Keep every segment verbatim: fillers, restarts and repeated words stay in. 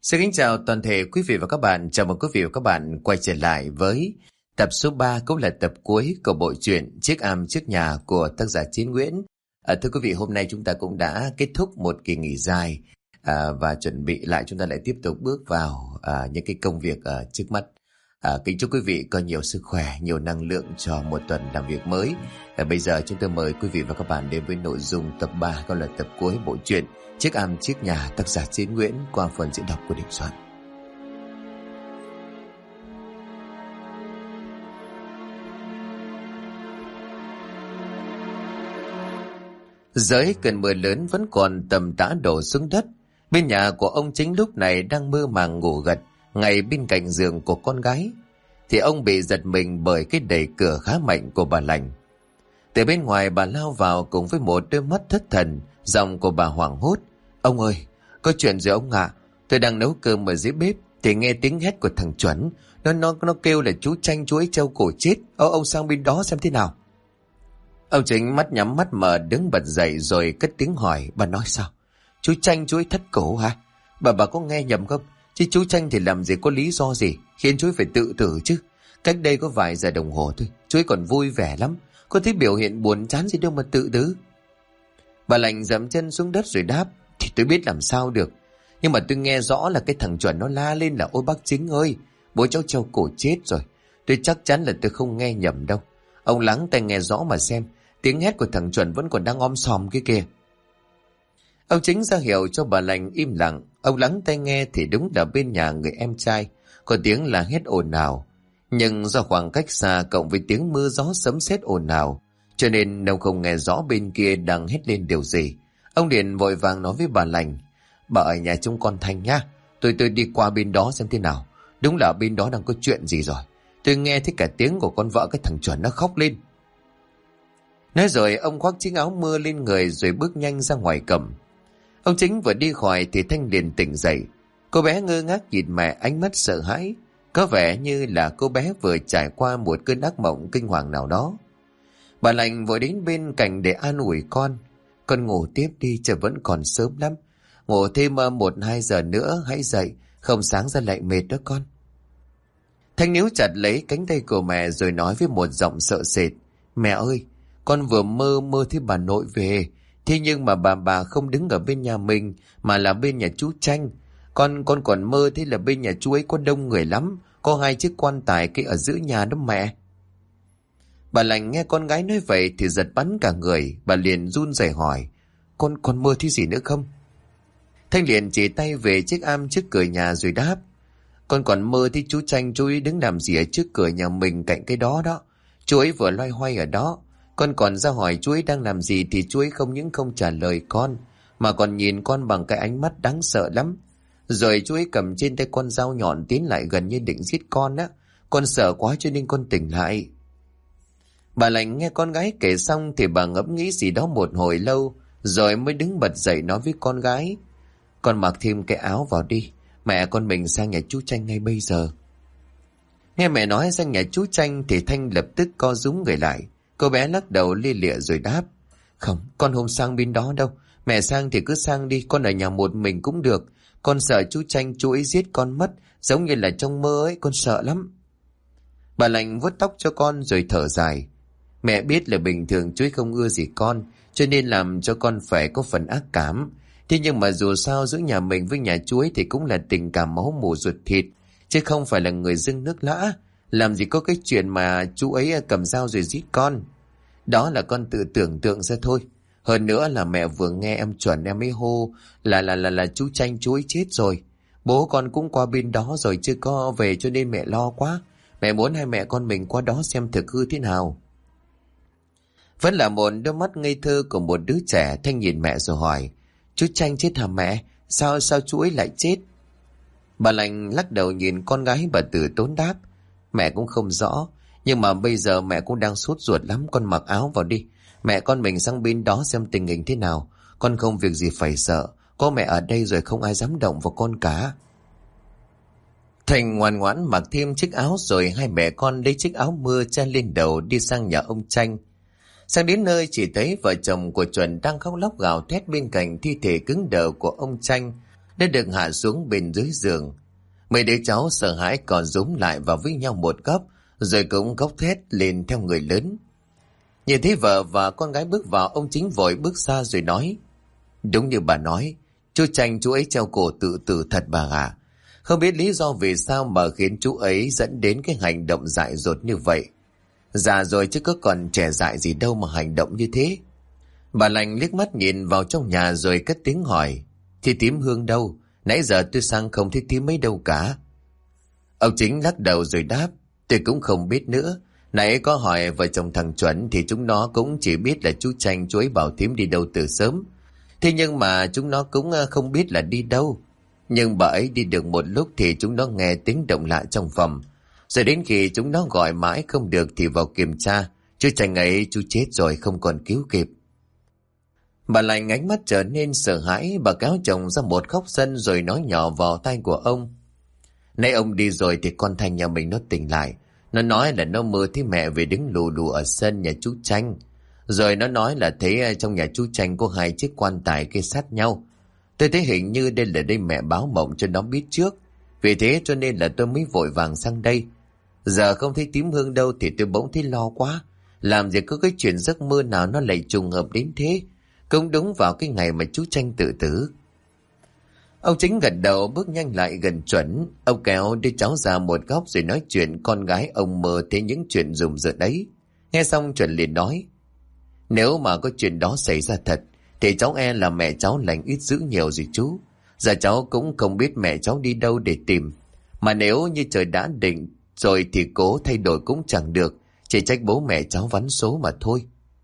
Xin kính chào toàn thể quý vị và các bạn. Chào mừng quý vị và các bạn quay trở lại với tập số ba, cũng là tập cuối của bộ truyện Chiếc am trước nhà của tác giả Chiến Nguyễn. À, thưa quý vị, hôm nay chúng ta cũng đã kết thúc một kỳ nghỉ dài à, và chuẩn bị lại chúng ta lại tiếp tục bước vào à, những cái công việc ở trước mắt. À, kính chúc quý vị có nhiều sức khỏe, nhiều năng lượng cho một tuần làm việc mới. À, bây giờ chúng tôi mời quý vị và các bạn đến với nội dung tập ba, còn là tập cuối bộ truyện Chiếc am trước nhà, tác giả Chiến Nguyễn, qua phần diễn đọc của Đình Soạn. Dưới cơn mưa lớn vẫn còn tầm tã đổ xuống đất. Bên nhà của ông Chính lúc này đang mơ màng ngủ gật ngay bên cạnh giường của con gái, thì ông bị giật mình bởi cái đẩy cửa khá mạnh của bà Lành. Từ bên ngoài bà lao vào cùng với một đôi mắt thất thần. Giọng của bà hoảng hốt: "Ông ơi, có chuyện gì ông ạ? À? Tôi đang nấu cơm ở dưới bếp thì nghe tiếng hét của thằng Chuẩn. Nó nó nó kêu là chú Tranh chú ấy treo cổ chết. Ô, ông sang bên đó xem thế nào." Ông Chính mắt nhắm mắt mở đứng bật dậy rồi cất tiếng hỏi: "Bà nói sao? Chú Tranh chú ấy thất cổ hả? Bà bà có nghe nhầm không? Chứ chú Tranh thì làm gì có lý do gì khiến chú ấy phải tự tử chứ? Cách đây có vài giờ đồng hồ thôi, chú ấy còn vui vẻ lắm. Có thấy biểu hiện buồn chán gì đâu mà tự tử." Bà Lành dậm chân xuống đất rồi đáp: "Thì tôi biết làm sao được. Nhưng mà tôi nghe rõ là cái thằng Chuẩn nó la lên là: 'Ôi bác Chính ơi, bố cháu treo cổ chết rồi.' Tôi chắc chắn là tôi không nghe nhầm đâu. Ông lắng tai nghe rõ mà xem, tiếng hét của thằng Chuẩn vẫn còn đang om sòm kia kìa." Ông Chính ra hiệu cho bà Lành im lặng. Ông lắng tai nghe thì đúng là bên nhà người em trai có tiếng là hét ồn ào. Nhưng do khoảng cách xa cộng với tiếng mưa gió sấm sét ồn ào, cho nên ông không nghe rõ bên kia đang hét lên điều gì. Ông liền vội vàng nói với bà Lành: "Bà ở nhà trông con Thanh nhá, tôi tôi đi qua bên đó xem thế nào. Đúng là bên đó đang có chuyện gì rồi. Tôi nghe thấy cả tiếng của con vợ cái thằng Chuẩn nó khóc lên." Nói rồi ông khoác chiếc áo mưa lên người rồi bước nhanh ra ngoài cầm. Ông Chính vừa đi khỏi thì Thanh liền tỉnh dậy. Cô bé ngơ ngác nhìn mẹ, ánh mắt sợ hãi, có vẻ như là cô bé vừa trải qua một cơn ác mộng kinh hoàng nào đó. Bà Lành vội đến bên cạnh để an ủi con: "Con ngủ tiếp đi, trời vẫn còn sớm lắm. Ngủ thêm một hai giờ nữa hãy dậy, không sáng ra lại mệt đó con." Thanh níu chặt lấy cánh tay của mẹ rồi nói với một giọng sợ sệt: "Mẹ ơi, con vừa mơ mơ thấy bà nội về. Thế nhưng mà bà bà không đứng ở bên nhà mình mà là bên nhà chú Tranh. Con con còn mơ thấy là bên nhà chú ấy có đông người lắm, có hai chiếc quan tài cái ở giữa nhà đó mẹ." Bà Lành nghe con gái nói vậy thì giật bắn cả người. Bà liền run rẩy hỏi: Con con mơ thấy gì nữa không?" Thanh liền chỉ tay về chiếc am trước cửa nhà rồi đáp: "Con còn mơ thấy chú Tranh chú ấy đứng làm gì ở trước cửa nhà mình cạnh cái đó đó. Chú ấy vừa loay hoay ở đó. Con còn ra hỏi chú ấy đang làm gì thì chú ấy không những không trả lời con mà còn nhìn con bằng cái ánh mắt đáng sợ lắm. Rồi chú ấy cầm trên tay con dao nhọn tiến lại gần như định giết con á. Con sợ quá cho nên con tỉnh lại." Bà Lành nghe con gái kể xong thì bà ngẫm nghĩ gì đó một hồi lâu rồi mới đứng bật dậy nói với con gái: "Con mặc thêm cái áo vào đi, mẹ con mình sang nhà chú Tranh ngay bây giờ." Nghe mẹ nói sang nhà chú Tranh thì Thanh lập tức co rúm người lại. Cô bé lắc đầu lia lịa rồi đáp: "Không, con không sang bên đó đâu. Mẹ sang thì cứ sang đi, con ở nhà một mình cũng được. Con sợ chú Tranh chú ấy giết con mất, giống như là trong mơ ấy, con sợ lắm." Bà Lành vuốt tóc cho con rồi thở dài: "Mẹ biết là bình thường chú ấy không ưa gì con, cho nên làm cho con phải có phần ác cảm. Thế nhưng mà dù sao giữa nhà mình với nhà chú ấy thì cũng là tình cảm máu mủ ruột thịt, chứ không phải là người dưng nước lã. Làm gì có cái chuyện mà chú ấy cầm dao rồi giết con. Đó là con tự tưởng tượng ra thôi. Hơn nữa là mẹ vừa nghe em Chuẩn em ấy hô là là là là chú Tranh chú ấy chết rồi. Bố con cũng qua bên đó rồi chưa có về cho nên mẹ lo quá. Mẹ muốn hai mẹ con mình qua đó xem thực hư thế nào." Vẫn là một đôi mắt ngây thơ của một đứa trẻ, Thanh nhìn mẹ rồi hỏi: "Chú Tranh chết hả mẹ? Sao sao chú ấy lại chết?" Bà Lành lắc đầu nhìn con gái, bà từ tốn đáp: "Mẹ cũng không rõ, nhưng mà bây giờ mẹ cũng đang sốt ruột lắm. Con mặc áo vào đi, mẹ con mình sang bên đó xem tình hình thế nào. Con không việc gì phải sợ, có mẹ ở đây rồi không ai dám động vào con cả." Thành ngoan ngoãn mặc thêm chiếc áo rồi hai mẹ con lấy chiếc áo mưa che lên đầu đi sang nhà ông Tranh. Sang đến nơi chỉ thấy vợ chồng của Chuẩn đang khóc lóc gào thét bên cạnh thi thể cứng đờ của ông Tranh. đã được hạ xuống bên dưới giường. Mấy đứa cháu sợ hãi còn rúm lại vào với nhau một góc, rồi cũng khóc thét lên theo người lớn. Nhìn thấy vợ và con gái bước vào, ông Chính vội bước xa rồi nói: Đúng như bà nói, chú Tranh chú ấy treo cổ tự tử thật bà ạ. Không biết lý do vì sao mà khiến chú ấy dẫn đến cái hành động dại dột như vậy. Già rồi chứ có còn trẻ dại gì đâu mà hành động như thế. Bà Lành liếc mắt nhìn vào trong nhà rồi cất tiếng hỏi: Thì Tím Hương đâu? Nãy giờ tôi sang không thấy Tím mấy đâu cả. Ông Chính lắc đầu rồi đáp: Tôi cũng không biết nữa. Nãy có hỏi vợ chồng thằng Chuẩn thì chúng nó cũng chỉ biết là chú Tranh chú ấy bảo Tím đi đâu từ sớm. Thế nhưng mà chúng nó cũng không biết là đi đâu. Nhưng bà ấy đi được một lúc thì chúng nó nghe tiếng động lạ trong phòng. Rồi đến khi chúng nó gọi mãi không được thì vào kiểm tra. Chú Tranh ấy chú chết rồi, không còn cứu kịp. Bà Lành ánh mắt trở nên sợ hãi. Bà kéo chồng ra một góc sân rồi nói nhỏ vào tai của ông: Nay ông đi rồi thì con Thanh nhà mình nó tỉnh lại. Nó nói là nó mơ thấy mẹ về đứng lù lù ở sân nhà chú Tranh. Rồi nó nói là thấy trong nhà chú Tranh có hai chiếc quan tài kê sát nhau. Tôi thấy hình như đây là đây mẹ báo mộng cho nó biết trước. Vì thế cho nên là tôi mới vội vàng sang đây. Giờ không thấy Tím Hương đâu thì tôi bỗng thấy lo quá. Làm gì có cái chuyện giấc mơ nào nó lại trùng hợp đến thế. Cũng đúng vào cái ngày mà chú Tranh tự tử. Ông Chính gật đầu bước nhanh lại gần Chuẩn. Ông kéo đứa cháu ra một góc rồi nói chuyện con gái ông mơ thấy những chuyện rùng rợn đấy. Nghe xong Chuẩn liền nói: Nếu mà có chuyện đó xảy ra thật thì cháu e là mẹ cháu lành ít dữ nhiều gì chú. Giờ cháu cũng không biết mẹ cháu đi đâu để tìm. Mà nếu như trời đã định rồi thì cố thay đổi cũng chẳng được. Chỉ trách bố mẹ cháu vắn số mà thôi.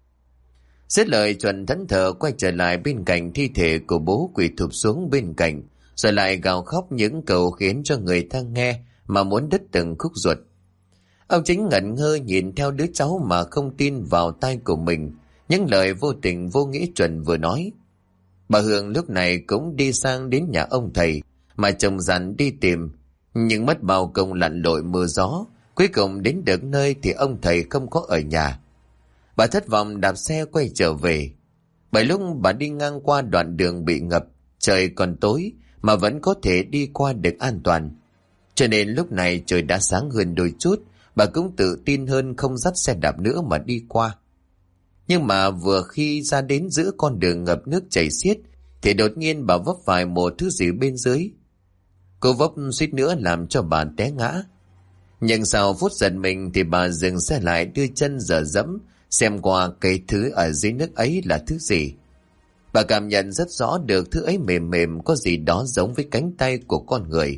Dứt lời Chuẩn thẫn thờ quay trở lại bên cạnh thi thể của bố quỳ thụp xuống bên cạnh, rồi lại gào khóc những câu khiến cho người ta nghe mà muốn đứt từng khúc ruột. Ông Chính ngẩn ngơ nhìn theo đứa cháu mà không tin vào tai của mình những lời vô tình vô nghĩa Chuẩn vừa nói. Bà Hương lúc này cũng đi sang đến nhà ông thầy mà chồng dặn đi tìm, nhưng mất bao công lặn lội mưa gió, cuối cùng đến được nơi thì ông thầy không có ở nhà. Bà thất vọng đạp xe quay trở về. Bởi lúc bà đi ngang qua đoạn đường bị ngập, trời còn tối mà vẫn có thể đi qua được an toàn. Cho nên lúc này trời đã sáng hơn đôi chút, bà cũng tự tin hơn không dắt xe đạp nữa mà đi qua. Nhưng mà vừa khi ra đến giữa con đường ngập nước chảy xiết thì đột nhiên bà vấp phải một thứ gì bên dưới. Cô vấp suýt nữa làm cho bà té ngã. Nhưng sau phút giật mình thì bà dừng xe lại, đưa chân dở dẫm xem qua cái thứ ở dưới nước ấy là thứ gì. Bà cảm nhận rất rõ được thứ ấy mềm mềm, có gì đó giống với cánh tay của con người.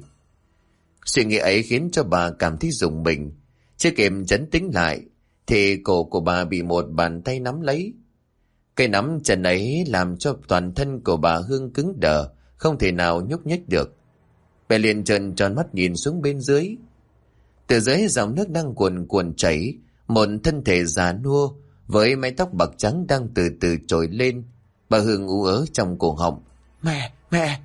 Suy nghĩ ấy khiến cho bà cảm thấy rùng mình. Chưa kịp chấn tĩnh lại thì cổ của bà bị một bàn tay nắm lấy. Cái nắm chân ấy làm cho toàn thân của bà Hương cứng đờ, không thể nào nhúc nhích được. Bà liền trợn tròn mắt nhìn xuống bên dưới. Từ dưới dòng nước đang cuồn cuộn chảy, một thân thể già nua với mái tóc bạc trắng đang từ từ trồi lên. Bà Hương ú ớ trong cổ họng: Mẹ, mẹ!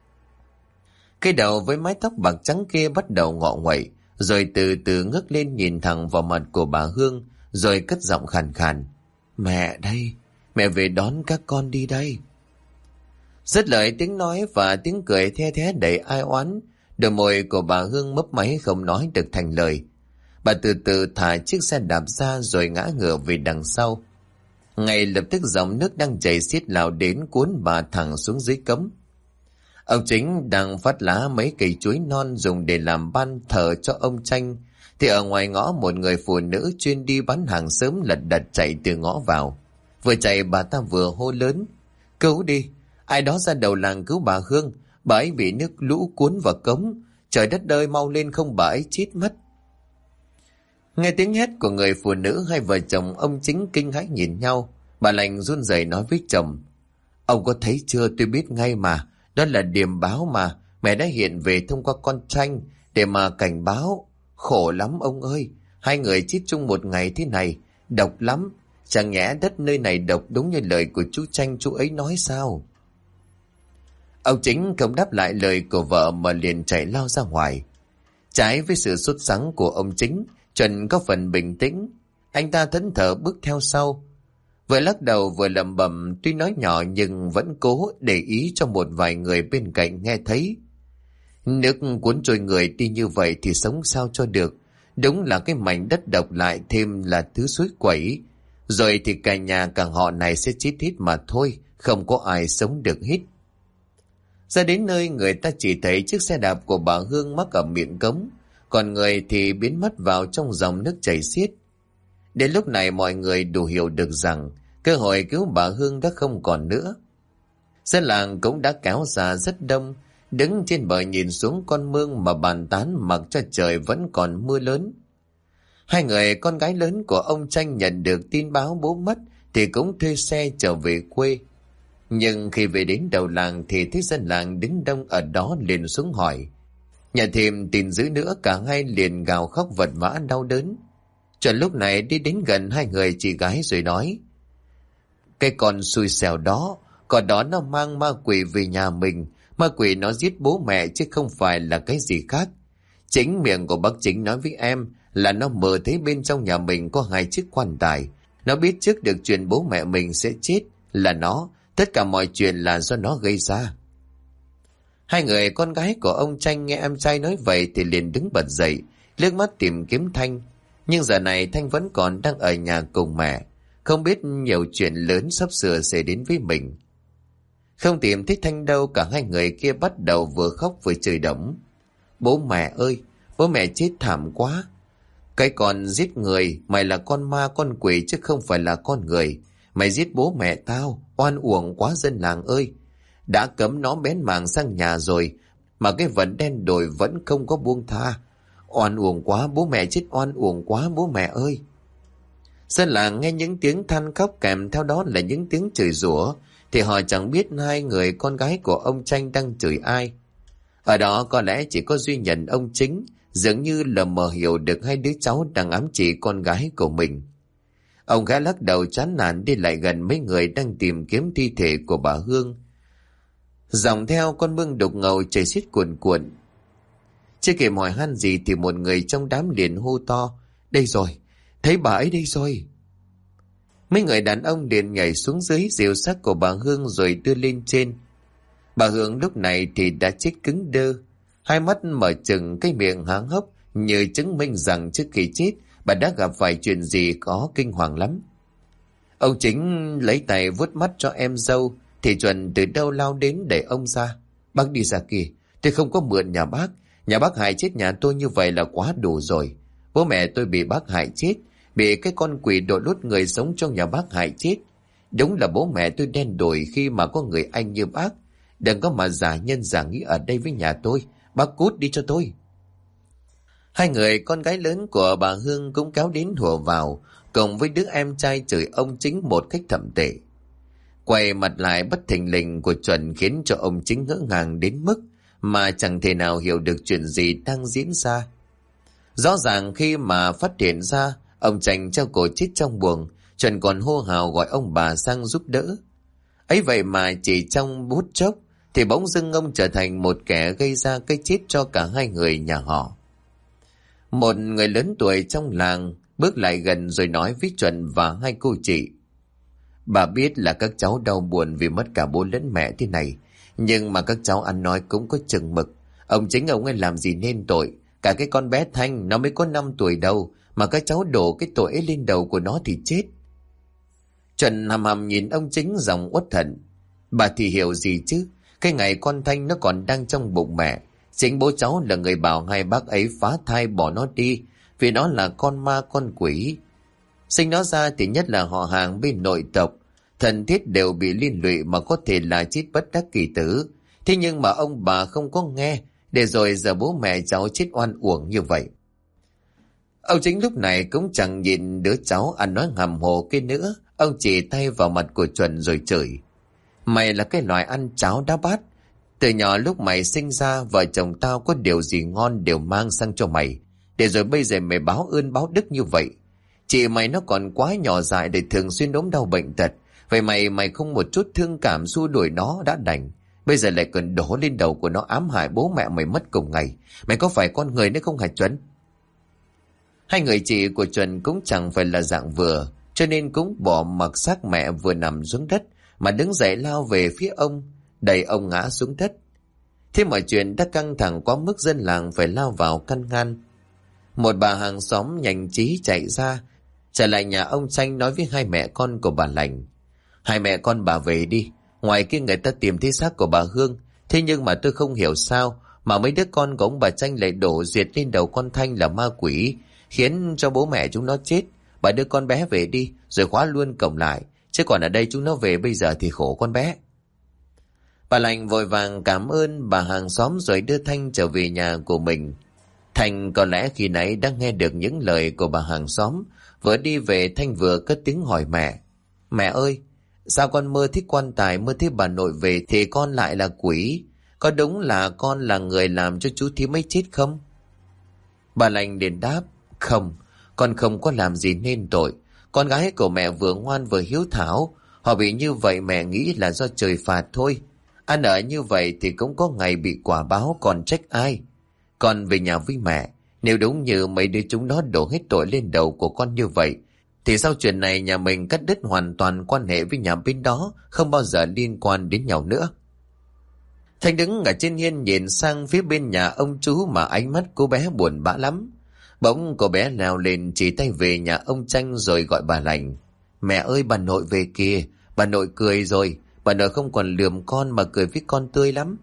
Cái đầu với mái tóc bạc trắng kia bắt đầu ngọ nguậy, rồi từ từ ngước lên nhìn thẳng vào mặt của bà Hương, rồi cất giọng khàn khàn: Mẹ đây, mẹ về đón các con đi đây. Dứt lời tiếng nói và tiếng cười the thé đầy ai oán, đôi môi của bà Hương mấp máy không nói được thành lời. Bà từ từ thả chiếc xe đạp ra rồi ngã ngửa về đằng sau. Ngay lập tức dòng nước đang chảy xiết lao đến cuốn bà thẳng xuống dưới cống. Ông Chính đang phát lá mấy cây chuối non dùng để làm ban thờ cho ông Tranh, thì ở ngoài ngõ một người phụ nữ chuyên đi bán hàng sớm lật đật chạy từ ngõ vào. Vừa chạy bà ta vừa hô lớn: Cứu đi! Ai đó ra đầu làng cứu bà Hương, bà ấy bị nước lũ cuốn vào cống. Trời đất ơi, mau lên không bà ấy chết mất. Nghe tiếng hét của người phụ nữ, hai vợ chồng ông Chính kinh hãi nhìn nhau. Bà Lành run rẩy nói với chồng: Ông có thấy chưa, tôi biết ngay mà. Đó là điềm báo mà. Mẹ đã hiện về thông qua con Tranh để mà cảnh báo. Khổ lắm ông ơi. Hai người chết chung một ngày thế này. Độc lắm. Chẳng nhẽ đất nơi này độc đúng như lời của chú Tranh chú ấy nói sao? Ông Chính không đáp lại lời của vợ mà liền chạy lao ra ngoài. Trái với sự sốt sắng của ông Chính, Chuẩn có phần bình tĩnh. Anh ta thẫn thờ bước theo sau. Vừa lắc đầu vừa lẩm bẩm, tuy nói nhỏ nhưng vẫn cố để ý cho một vài người bên cạnh nghe thấy. Nước cuốn trôi người đi như vậy thì sống sao cho được. Đúng là cái mảnh đất độc lại thêm là thứ suối quẩy. Rồi thì cả nhà cả họ này sẽ chết hết mà thôi, không có ai sống được hết. Ra đến nơi người ta chỉ thấy chiếc xe đạp của bà Hương mắc ở miệng cống, còn người thì biến mất vào trong dòng nước chảy xiết. Đến lúc này mọi người đủ hiểu được rằng cơ hội cứu bà Hương đã không còn nữa. Dân làng cũng đã kéo ra rất đông, đứng trên bờ nhìn xuống con mương mà bàn tán mặc cho trời vẫn còn mưa lớn. Hai người con gái lớn của ông Tranh nhận được tin báo bố mất thì cũng thuê xe trở về quê. Nhưng khi về đến đầu làng thì thấy dân làng đứng đông ở đó liền xuống hỏi. Nhà thêm tin dữ nữa, cả hai liền gào khóc vật vã đau đớn. Chuẩn lúc này đi đến gần hai người chị gái rồi nói: cái con xui xẻo đó, còn đó nó mang ma quỷ về nhà mình. Ma quỷ nó giết bố mẹ chứ không phải là cái gì khác. Chính miệng của bác Chính nói với em là nó mơ thấy bên trong nhà mình có hai chiếc quan tài. Nó biết trước được chuyện bố mẹ mình sẽ chết là nó. Tất cả mọi chuyện là do nó gây ra. Hai người con gái của ông Tranh nghe em trai nói vậy thì liền đứng bật dậy, liếc mắt tìm kiếm Thanh. Nhưng giờ này Thanh vẫn còn đang ở nhà cùng mẹ, không biết nhiều chuyện lớn sắp sửa xảy đến với mình. Không tìm thấy Thanh đâu, cả hai người kia bắt đầu vừa khóc vừa chửi đổng. Bố mẹ ơi, bố mẹ chết thảm quá. Cái con giết người, mày là con ma con quỷ chứ không phải là con người. Mày giết bố mẹ tao, oan uổng quá dân làng ơi. Đã cấm nó bén mảng sang nhà rồi, mà cái vấn đen đồi vẫn không có buông tha. Oan uổng quá, bố mẹ chết oan uổng quá bố mẹ ơi. Dân làng nghe những tiếng than khóc kèm theo đó là những tiếng chửi rủa, thì họ chẳng biết hai người con gái của ông Tranh đang chửi ai. Ở đó có lẽ chỉ có duy nhận ông Chính dường như lờ mờ hiểu được hai đứa cháu đang ám chỉ con gái của mình. Ông gã lắc đầu chán nản đi lại gần mấy người đang tìm kiếm thi thể của bà Hương. Dòng theo con mương đục ngầu chảy xiết cuồn cuộn. Chưa kịp hỏi han gì thì một người trong đám liền hô to: đây rồi, thấy bà ấy đây rồi. Mấy người đàn ông liền nhảy xuống dưới dìu xác của bà Hương rồi đưa lên trên. Bà Hương lúc này thì đã chết cứng đơ, hai mắt mở trừng, cái miệng há hốc như chứng minh rằng trước khi chết bà đã gặp phải chuyện gì có kinh hoàng lắm. Ông Chính lấy tay vuốt mắt cho em dâu thì Chuẩn từ đâu lao đến đẩy ông ra. Bác đi ra kìa, tôi không có mượn nhà bác. Nhà bác hại chết nhà tôi như vậy là quá đủ rồi. Bố mẹ tôi bị bác hại chết, bị cái con quỷ đội lốt người sống trong nhà bác hại chết. Đúng là bố mẹ tôi đen đủi khi mà có người anh như bác. Đừng có mà giả nhân giả nghĩ ở đây với nhà tôi. Bác cút đi cho tôi. Hai người con gái lớn của bà Hương cũng kéo đến hùa vào, cùng với đứa em trai chửi ông Chính một cách thậm tệ. Quay mặt lại bất thình lình của Chuẩn khiến cho ông Chính ngỡ ngàng đến mức mà chẳng thể nào hiểu được chuyện gì đang diễn ra. Rõ ràng khi mà phát hiện ra ông Tranh treo cổ chết trong buồng, Chuẩn còn hô hào gọi ông bà sang giúp đỡ. Ấy vậy mà chỉ trong bút chốc thì bỗng dưng ông trở thành một kẻ gây ra cái chết cho cả hai người nhà họ. Một người lớn tuổi trong làng bước lại gần rồi nói với Chuẩn và hai cô chị: bà biết là các cháu đau buồn vì mất cả bố lẫn mẹ thế này, nhưng mà các cháu ăn nói cũng có chừng mực. Ông Chính ông ấy làm gì nên tội. Cả cái con bé Thanh nó mới có năm tuổi đầu, mà các cháu đổ cái tội ấy lên đầu của nó thì chết. Chuẩn hầm hầm nhìn ông Chính giọng uất hận: bà thì hiểu gì chứ. Cái ngày con Thanh nó còn đang trong bụng mẹ, chính bố cháu là người bảo hai bác ấy phá thai bỏ nó đi, vì nó là con ma con quỷ. Sinh nó ra thì nhất là họ hàng bên nội tộc, thần thiết đều bị liên lụy mà có thể là chết bất đắc kỳ tử. Thế nhưng mà ông bà không có nghe, để rồi giờ bố mẹ cháu chết oan uổng như vậy. Ông Chính lúc này cũng chẳng nhìn đứa cháu ăn nói hàm hồ kia nữa. Ông chỉ tay vào mặt của Chuẩn rồi chửi: mày là cái loài ăn cháo đá bát. Từ nhỏ lúc mày sinh ra, vợ chồng tao có điều gì ngon đều mang sang cho mày, để rồi bây giờ mày báo ơn báo đức như vậy. Chị mày nó còn quá nhỏ dại để thường xuyên ốm đau bệnh tật. Vậy mày mày không một chút thương cảm xua đuổi nó đã đành, bây giờ lại còn đổ lên đầu của nó ám hại bố mẹ mày mất cùng ngày. Mày có phải con người nữa không hả Chuẩn? Hai người chị của Chuẩn cũng chẳng phải là dạng vừa, cho nên cũng bỏ mặc xác mẹ vừa nằm xuống đất mà đứng dậy lao về phía ông, đẩy ông ngã xuống đất. Thế mọi chuyện đã căng thẳng quá mức dân làng phải lao vào căn ngăn. Một bà hàng xóm nhanh trí chạy ra, trở lại nhà ông Tranh nói với hai mẹ con của bà Lành. Hai mẹ con bà về đi, ngoài kia người ta tìm thấy xác của bà Hương, thế nhưng mà tôi không hiểu sao mà mấy đứa con của ông bà Tranh lại đổ duyệt lên đầu con Thanh là ma quỷ, khiến cho bố mẹ chúng nó chết. Bà đưa con bé về đi, rồi khóa luôn cổng lại, chứ còn ở đây chúng nó về bây giờ thì khổ con bé. Bà Lành vội vàng cảm ơn bà hàng xóm rồi đưa Thanh trở về nhà của mình. Thanh có lẽ khi nãy đã nghe được những lời của bà hàng xóm, vừa đi về Thanh vừa cất tiếng hỏi mẹ. Mẹ ơi, sao con mơ thấy quan tài, mơ thấy bà nội về thì con lại là quỷ? Có đúng là con là người làm cho chú Thím ấy chết không? Bà Lành liền đáp, không, con không có làm gì nên tội. Con gái của mẹ vừa ngoan vừa hiếu thảo, họ bị như vậy mẹ nghĩ là do trời phạt thôi. Ăn ở như vậy thì cũng có ngày bị quả báo, còn trách ai? Con về nhà với mẹ, nếu đúng như mấy đứa chúng nó đổ hết tội lên đầu của con như vậy, thì sau chuyện này nhà mình cắt đứt hoàn toàn quan hệ với nhà bên đó, không bao giờ liên quan đến nhau nữa. Thanh đứng ở trên hiên nhìn sang phía bên nhà ông chú mà ánh mắt cô bé buồn bã lắm. Bỗng cô bé leo lên chỉ tay về nhà ông Tranh rồi gọi bà Lành. Mẹ ơi, bà nội về kìa, bà nội cười rồi, bà nội không còn lườm con mà cười với con tươi lắm.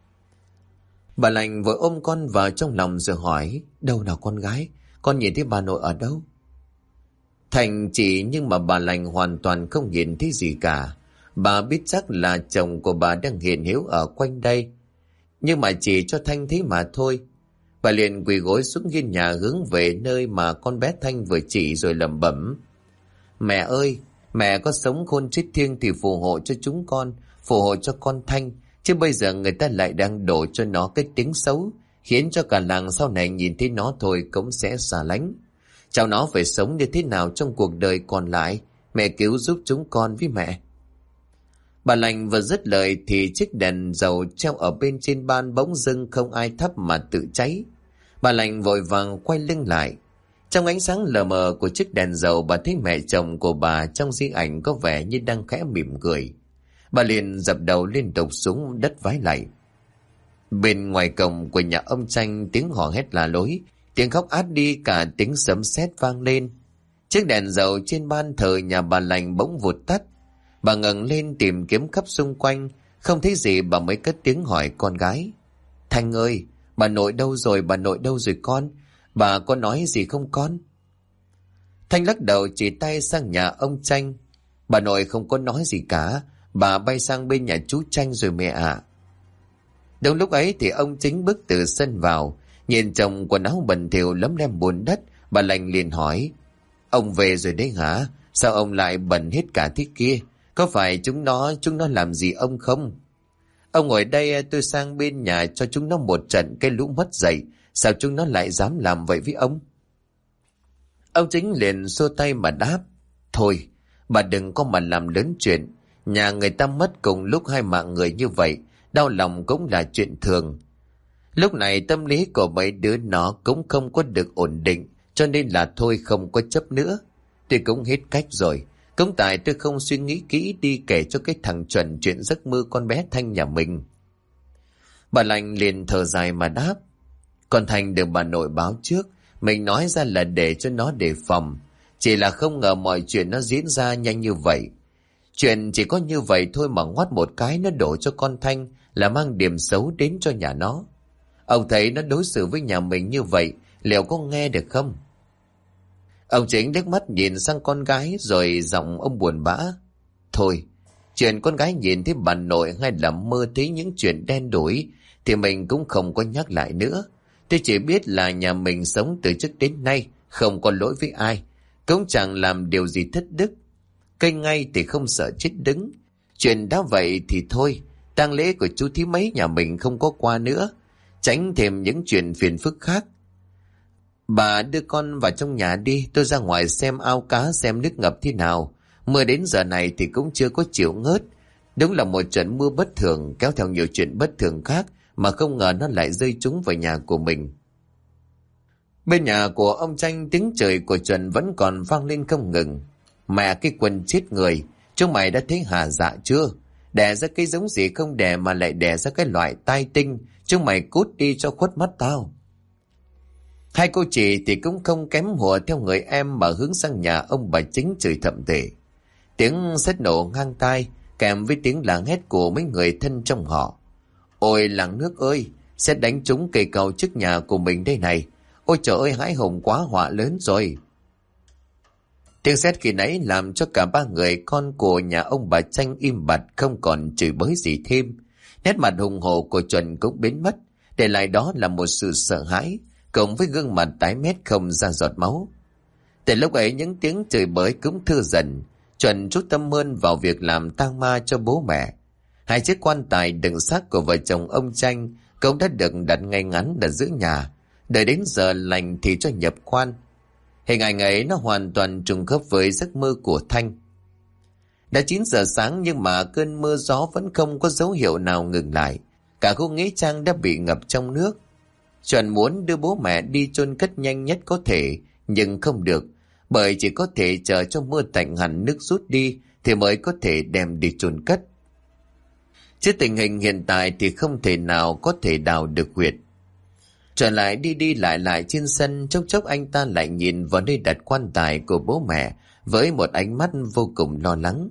Bà Lành vội ôm con vào trong lòng rồi hỏi, đâu nào con gái, con nhìn thấy bà nội ở đâu? Thành chỉ nhưng mà bà Lành hoàn toàn không nhìn thấy gì cả. Bà biết chắc là chồng của bà đang hiện hữu ở quanh đây, nhưng mà chỉ cho Thanh thấy mà thôi. Bà liền quỳ gối xuống hiên nhà hướng về nơi mà con bé Thanh vừa chỉ rồi lẩm bẩm. Mẹ ơi, mẹ có sống khôn chết thiêng thì phù hộ cho chúng con, phù hộ cho con Thanh, chứ bây giờ người ta lại đang đổ cho nó cái tiếng xấu, khiến cho cả làng sau này nhìn thấy nó thôi cũng sẽ xa lánh. Cháu nó phải sống như thế nào trong cuộc đời còn lại, mẹ cứu giúp chúng con với mẹ. Bà Lành vừa dứt lời thì chiếc đèn dầu treo ở bên trên ban bỗng dưng không ai thắp mà tự cháy. Bà Lành vội vàng quay lưng lại. Trong ánh sáng lờ mờ của chiếc đèn dầu, bà thấy mẹ chồng của bà trong di ảnh có vẻ như đang khẽ mỉm cười. Bà liền dập đầu liên tục xuống đất vái lạy. Bên ngoài cổng của nhà ông Tranh, tiếng hò hét la lối, tiếng khóc át đi cả tiếng sấm sét vang lên. Chiếc đèn dầu trên ban thờ nhà bà Lành bỗng vụt tắt. Bà ngẩng lên tìm kiếm khắp xung quanh, không thấy gì bà mới cất tiếng hỏi con gái. Thanh ơi, bà nội đâu rồi, bà nội đâu rồi con? Bà có nói gì không con? Thanh lắc đầu chỉ tay sang nhà ông Tranh. Bà nội không có nói gì cả, bà bay sang bên nhà chú Tranh rồi mẹ ạ. Đúng lúc ấy thì ông Chính bước từ sân vào, nhìn chồng quần áo bẩn thỉu lấm lem bùn đất. Bà Lành liền hỏi, ông về rồi đấy hả? Sao ông lại bẩn hết cả thế kia? Có phải chúng nó chúng nó làm gì ông không? Ông ngồi đây, tôi sang bên nhà cho chúng nó một trận, cái lũ mất dạy, sao chúng nó lại dám làm vậy với ông? Ông Chính liền xua tay mà đáp, thôi bà đừng có mà làm lớn chuyện. Nhà người ta mất cùng lúc hai mạng người như vậy, đau lòng cũng là chuyện thường. Lúc này tâm lý của mấy đứa nó cũng không có được ổn định, cho nên là thôi không có chấp nữa. Tôi cũng hết cách rồi. Cũng tại tôi không suy nghĩ kỹ đi kể cho cái thằng Chuẩn chuyện giấc mơ con bé Thanh nhà mình. Bà Lành liền thở dài mà đáp, con Thanh được bà nội báo trước, mình nói ra là để cho nó đề phòng. Chỉ là không ngờ mọi chuyện nó diễn ra nhanh như vậy. Chuyện chỉ có như vậy thôi mà ngoắt một cái nó đổ cho con Thanh, là mang điểm xấu đến cho nhà nó. Ông thấy nó đối xử với nhà mình như vậy, liệu có nghe được không? Ông Chính liếc mắt nhìn sang con gái rồi giọng ông buồn bã. Thôi, chuyện con gái nhìn thấy bà nội hay là mơ thấy những chuyện đen đủi thì mình cũng không có nhắc lại nữa. Tôi chỉ biết là nhà mình sống từ trước đến nay không có lỗi với ai, cũng chẳng làm điều gì thất đức. Cây ngay thì không sợ chết đứng. Chuyện đã vậy thì thôi, tang lễ của chú thím mấy nhà mình không có qua nữa, tránh thêm những chuyện phiền phức khác. Bà đưa con vào trong nhà đi, tôi ra ngoài xem ao cá xem nước ngập thế nào. Mưa đến giờ này thì cũng chưa có chịu ngớt. Đúng là một trận mưa bất thường kéo theo nhiều chuyện bất thường khác, mà không ngờ nó lại rơi trúng vào nhà của mình. Bên nhà của ông Tranh, tiếng trời của Chuẩn vẫn còn vang lên không ngừng. Mẹ cái quần chết người, chúng mày đã thấy hà dạ chưa? Đẻ ra cái giống gì không đẻ mà lại đẻ ra cái loại tai tinh, chúng mày cút đi cho khuất mắt tao. Hai cô chị thì cũng không kém hùa theo người em mà hướng sang nhà ông bà Chính chửi thậm tệ. Tiếng sét nổ ngang tai kèm với tiếng la hét của mấy người thân trong họ. Ôi làng nước ơi, sét đánh trúng cây cầu trước nhà của mình đây này. Ôi trời ơi, hãi hùng quá, họa lớn rồi. Tiếng sét khi nãy làm cho cả ba người con của nhà ông bà Tranh im bặt, không còn chửi bới gì thêm. Nét mặt hùng hổ của Chuẩn cũng biến mất, để lại đó là một sự sợ hãi, cộng với gương mặt tái mét không ra giọt máu. Từ lúc ấy những tiếng chửi bới cũng thưa dần. Chuẩn rút tâm hơn vào việc làm tang ma cho bố mẹ. Hai chiếc quan tài đựng xác của vợ chồng ông Tranh cũng đã được đặt ngay ngắn ở giữa nhà, đợi đến giờ lành thì cho nhập quan. Hình ảnh ấy nó hoàn toàn trùng khớp với giấc mơ của Thanh. Đã chín giờ sáng nhưng mà cơn mưa gió vẫn không có dấu hiệu nào ngừng lại. Cả khu nghĩa trang đã bị ngập trong nước. Chuẩn muốn đưa bố mẹ đi chôn cất nhanh nhất có thể, nhưng không được, bởi chỉ có thể chờ cho mưa tạnh hẳn, nước rút đi thì mới có thể đem đi chôn cất. Chứ tình hình hiện tại thì không thể nào có thể đào được huyệt. Trở lại đi đi lại lại trên sân, chốc chốc anh ta lại nhìn vào nơi đặt quan tài của bố mẹ với một ánh mắt vô cùng lo lắng.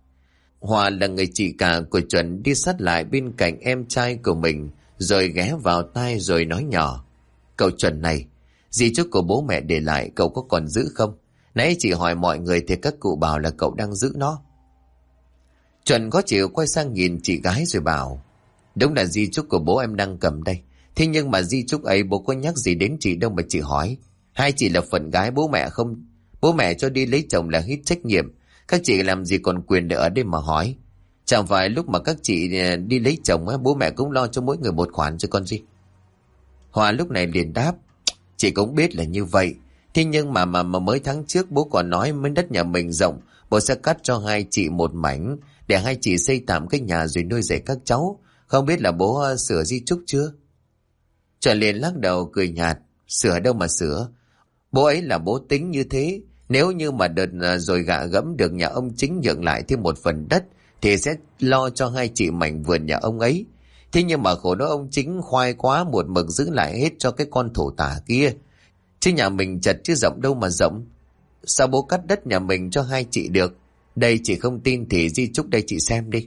Hòa là người chị cả của Chuẩn đi sát lại bên cạnh em trai của mình, rồi ghé vào tai rồi nói nhỏ: Cậu Chuẩn này, di chúc của bố mẹ để lại cậu có còn giữ không? Nãy chị hỏi mọi người thì các cụ bảo là cậu đang giữ nó. Chuẩn có chịu quay sang nhìn chị gái rồi bảo: Đúng là di chúc của bố em đang cầm đây. Thế nhưng mà di chúc ấy bố có nhắc gì đến chị đâu mà chị hỏi. Hai chị là phận gái bố mẹ không? Bố mẹ cho đi lấy chồng là hết trách nhiệm. Các chị làm gì còn quyền để ở đây mà hỏi? Chẳng phải lúc mà các chị đi lấy chồng bố mẹ cũng lo cho mỗi người một khoản chứ con gì. Hòa lúc này liền đáp: Chị cũng biết là như vậy. Thế nhưng mà mà, mà mới tháng trước bố còn nói miếng đất nhà mình rộng, bố sẽ cắt cho hai chị một mảnh để hai chị xây tạm cái nhà rồi nuôi dạy các cháu. Không biết là bố uh, sửa di chúc chưa? Trở liền lắc đầu cười nhạt: Sửa đâu mà sửa. Bố ấy là bố tính như thế. Nếu như mà đợt uh, rồi gạ gẫm được nhà ông Chính nhượng lại thêm một phần đất thì sẽ lo cho hai chị mảnh vườn nhà ông ấy. Thế nhưng mà khổ đó ông Chính khoai quá, một mực giữ lại hết cho cái con thổ tả kia. Chứ nhà mình chật chứ rộng đâu mà rộng. Sao bố cắt đất nhà mình cho hai chị được? Đây chị không tin thì di chúc đây chị xem đi.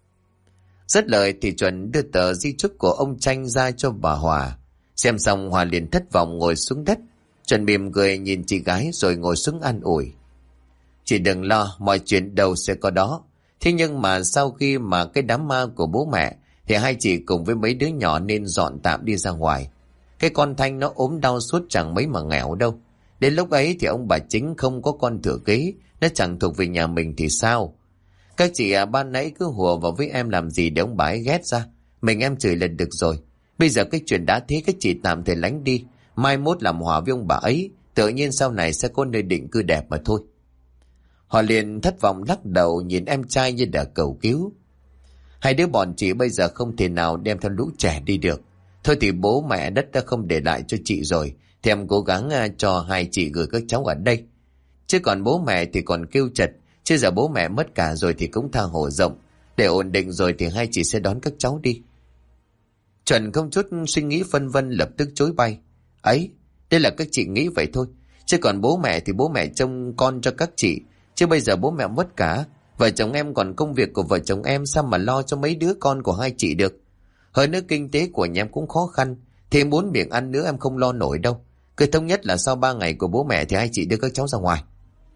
Dứt lời thì Chuẩn đưa tờ di chúc của ông Tranh ra cho bà Hòa. Xem xong Hòa liền thất vọng ngồi xuống đất. Chuẩn mỉm cười nhìn chị gái rồi ngồi xuống an ủi: Chị đừng lo, mọi chuyện đâu sẽ có đó. Thế nhưng mà sau khi mà cái đám ma của bố mẹ thì hai chị cùng với mấy đứa nhỏ nên dọn tạm đi ra ngoài. Cái con Thanh nó ốm đau suốt chẳng mấy mà nghèo đâu. Đến lúc ấy thì ông bà Chính không có con thừa kế, nó chẳng thuộc về nhà mình thì sao? Các chị à, ban nãy cứ hùa vào với em làm gì để ông bà ấy ghét ra. Mình em chửi lần được rồi. Bây giờ cái chuyện đã thế, các chị tạm thời lánh đi. Mai mốt làm hòa với ông bà ấy, tự nhiên sau này sẽ có nơi định cư đẹp mà thôi. Họ liền thất vọng lắc đầu nhìn em trai như đã cầu cứu. Hai đứa bọn chị bây giờ không thể nào đem theo lũ trẻ đi được. Thôi thì bố mẹ đất đã không để lại cho chị rồi, thì em cố gắng cho hai chị gửi các cháu ở đây. Chứ còn bố mẹ thì còn kêu chật, chứ giờ bố mẹ mất cả rồi thì cũng tha hồ rộng. Để ổn định rồi thì hai chị sẽ đón các cháu đi. Chuẩn không chút suy nghĩ phân vân lập tức chối bay. Ấy, đây là các chị nghĩ vậy thôi. Chứ còn bố mẹ thì bố mẹ trông con cho các chị. Chứ bây giờ bố mẹ mất cả. Vợ chồng em còn công việc của vợ chồng em, sao mà lo cho mấy đứa con của hai chị được. Hơn nữa kinh tế của nhà em cũng khó khăn. Thêm bốn miệng ăn nữa em không lo nổi đâu. Cứ thống nhất là sau ba ngày của bố mẹ thì hai chị đưa các cháu ra ngoài.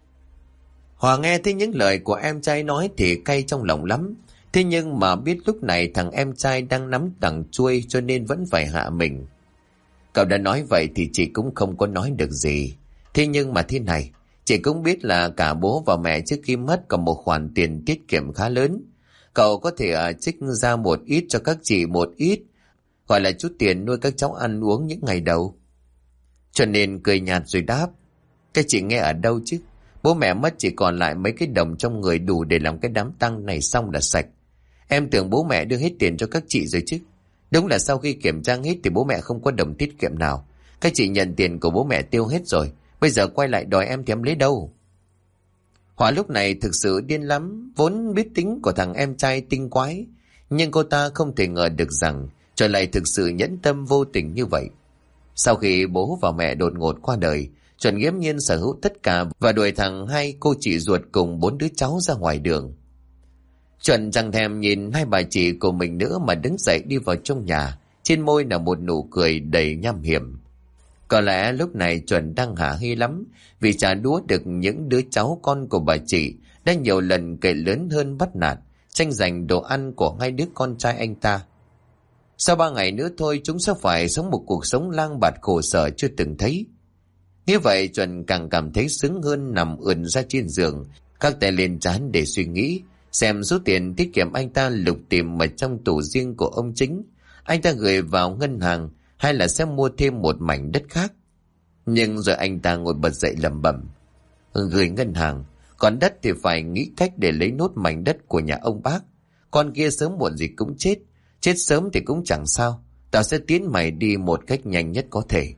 Hòa nghe thấy những lời của em trai nói thì cay trong lòng lắm. Thế nhưng mà biết lúc này thằng em trai đang nắm đằng chuôi cho nên vẫn phải hạ mình. Cậu đã nói vậy thì chị cũng không có nói được gì. Thế nhưng mà thế này, chị cũng biết là cả bố và mẹ trước khi mất còn một khoản tiền tiết kiệm khá lớn. Cậu có thể uh, trích ra một ít cho các chị một ít, gọi là chút tiền nuôi các cháu ăn uống những ngày đầu. Cho nên cười nhạt rồi đáp: Các chị nghe ở đâu chứ? Bố mẹ mất chỉ còn lại mấy cái đồng trong người đủ để làm cái đám tang này xong là sạch. Em tưởng bố mẹ đưa hết tiền cho các chị rồi chứ. Đúng là sau khi kiểm tra hết thì bố mẹ không có đồng tiết kiệm nào. Các chị nhận tiền của bố mẹ tiêu hết rồi, bây giờ quay lại đòi em thì em lấy đâu? Hỏa lúc này thực sự điên lắm, vốn biết tính của thằng em trai tinh quái, nhưng cô ta không thể ngờ được rằng trời lại thực sự nhẫn tâm vô tình như vậy. Sau khi bố và mẹ đột ngột qua đời, Chuẩn nghiễm nhiên sở hữu tất cả và đuổi thằng hai cô chị ruột cùng bốn đứa cháu ra ngoài đường. Chuẩn chẳng thèm nhìn hai bà chị của mình nữa mà đứng dậy đi vào trong nhà, trên môi là một nụ cười đầy nham hiểm. Có lẽ lúc này Chuẩn đang hả hê lắm vì trả đũa được những đứa cháu con của bà chị đã nhiều lần kể lớn hơn bắt nạt, tranh giành đồ ăn của hai đứa con trai anh ta. Sau ba ngày nữa thôi chúng sẽ phải sống một cuộc sống lang bạt khổ sở chưa từng thấy. Như vậy Chuẩn càng cảm thấy sướng hơn nằm ườn ra trên giường, các tay lên trán để suy nghĩ xem số tiền tiết kiệm anh ta lục tìm ở trong tủ riêng của ông Chính, anh ta gửi vào ngân hàng hay là sẽ mua thêm một mảnh đất khác. Nhưng rồi anh ta ngồi bật dậy lẩm bẩm, gửi ngân hàng, còn đất thì phải nghĩ cách để lấy nốt mảnh đất của nhà ông bác. Con kia sớm muộn gì cũng chết, chết sớm thì cũng chẳng sao, tao sẽ tiến mày đi một cách nhanh nhất có thể.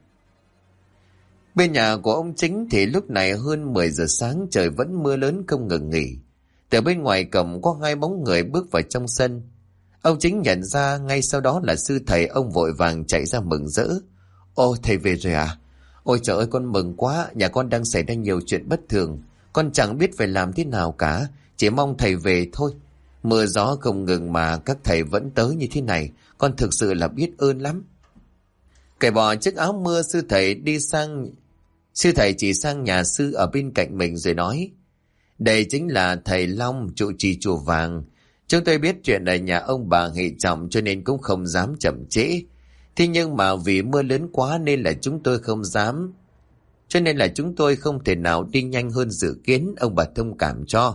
Bên nhà của ông Chính thì lúc này hơn mười giờ sáng, trời vẫn mưa lớn không ngừng nghỉ. Từ bên ngoài cổng có hai bóng người bước vào trong sân. Ông Chính nhận ra ngay sau đó là sư thầy, ông vội vàng chạy ra mừng rỡ. Ô, thầy về rồi à? Ôi trời ơi, con mừng quá, nhà con đang xảy ra nhiều chuyện bất thường. Con chẳng biết phải làm thế nào cả, chỉ mong thầy về thôi. Mưa gió không ngừng mà các thầy vẫn tới như thế này, con thực sự là biết ơn lắm. Cởi bỏ chiếc áo mưa, sư thầy đi sang... Sư thầy chỉ sang nhà sư ở bên cạnh mình rồi nói, đây chính là thầy Long, trụ trì chùa Vàng. Chúng tôi biết chuyện ở nhà ông bà hệ trọng cho nên cũng không dám chậm trễ. Thế nhưng mà vì mưa lớn quá nên là chúng tôi không dám. Cho nên là chúng tôi không thể nào đi nhanh hơn dự kiến, ông bà thông cảm cho.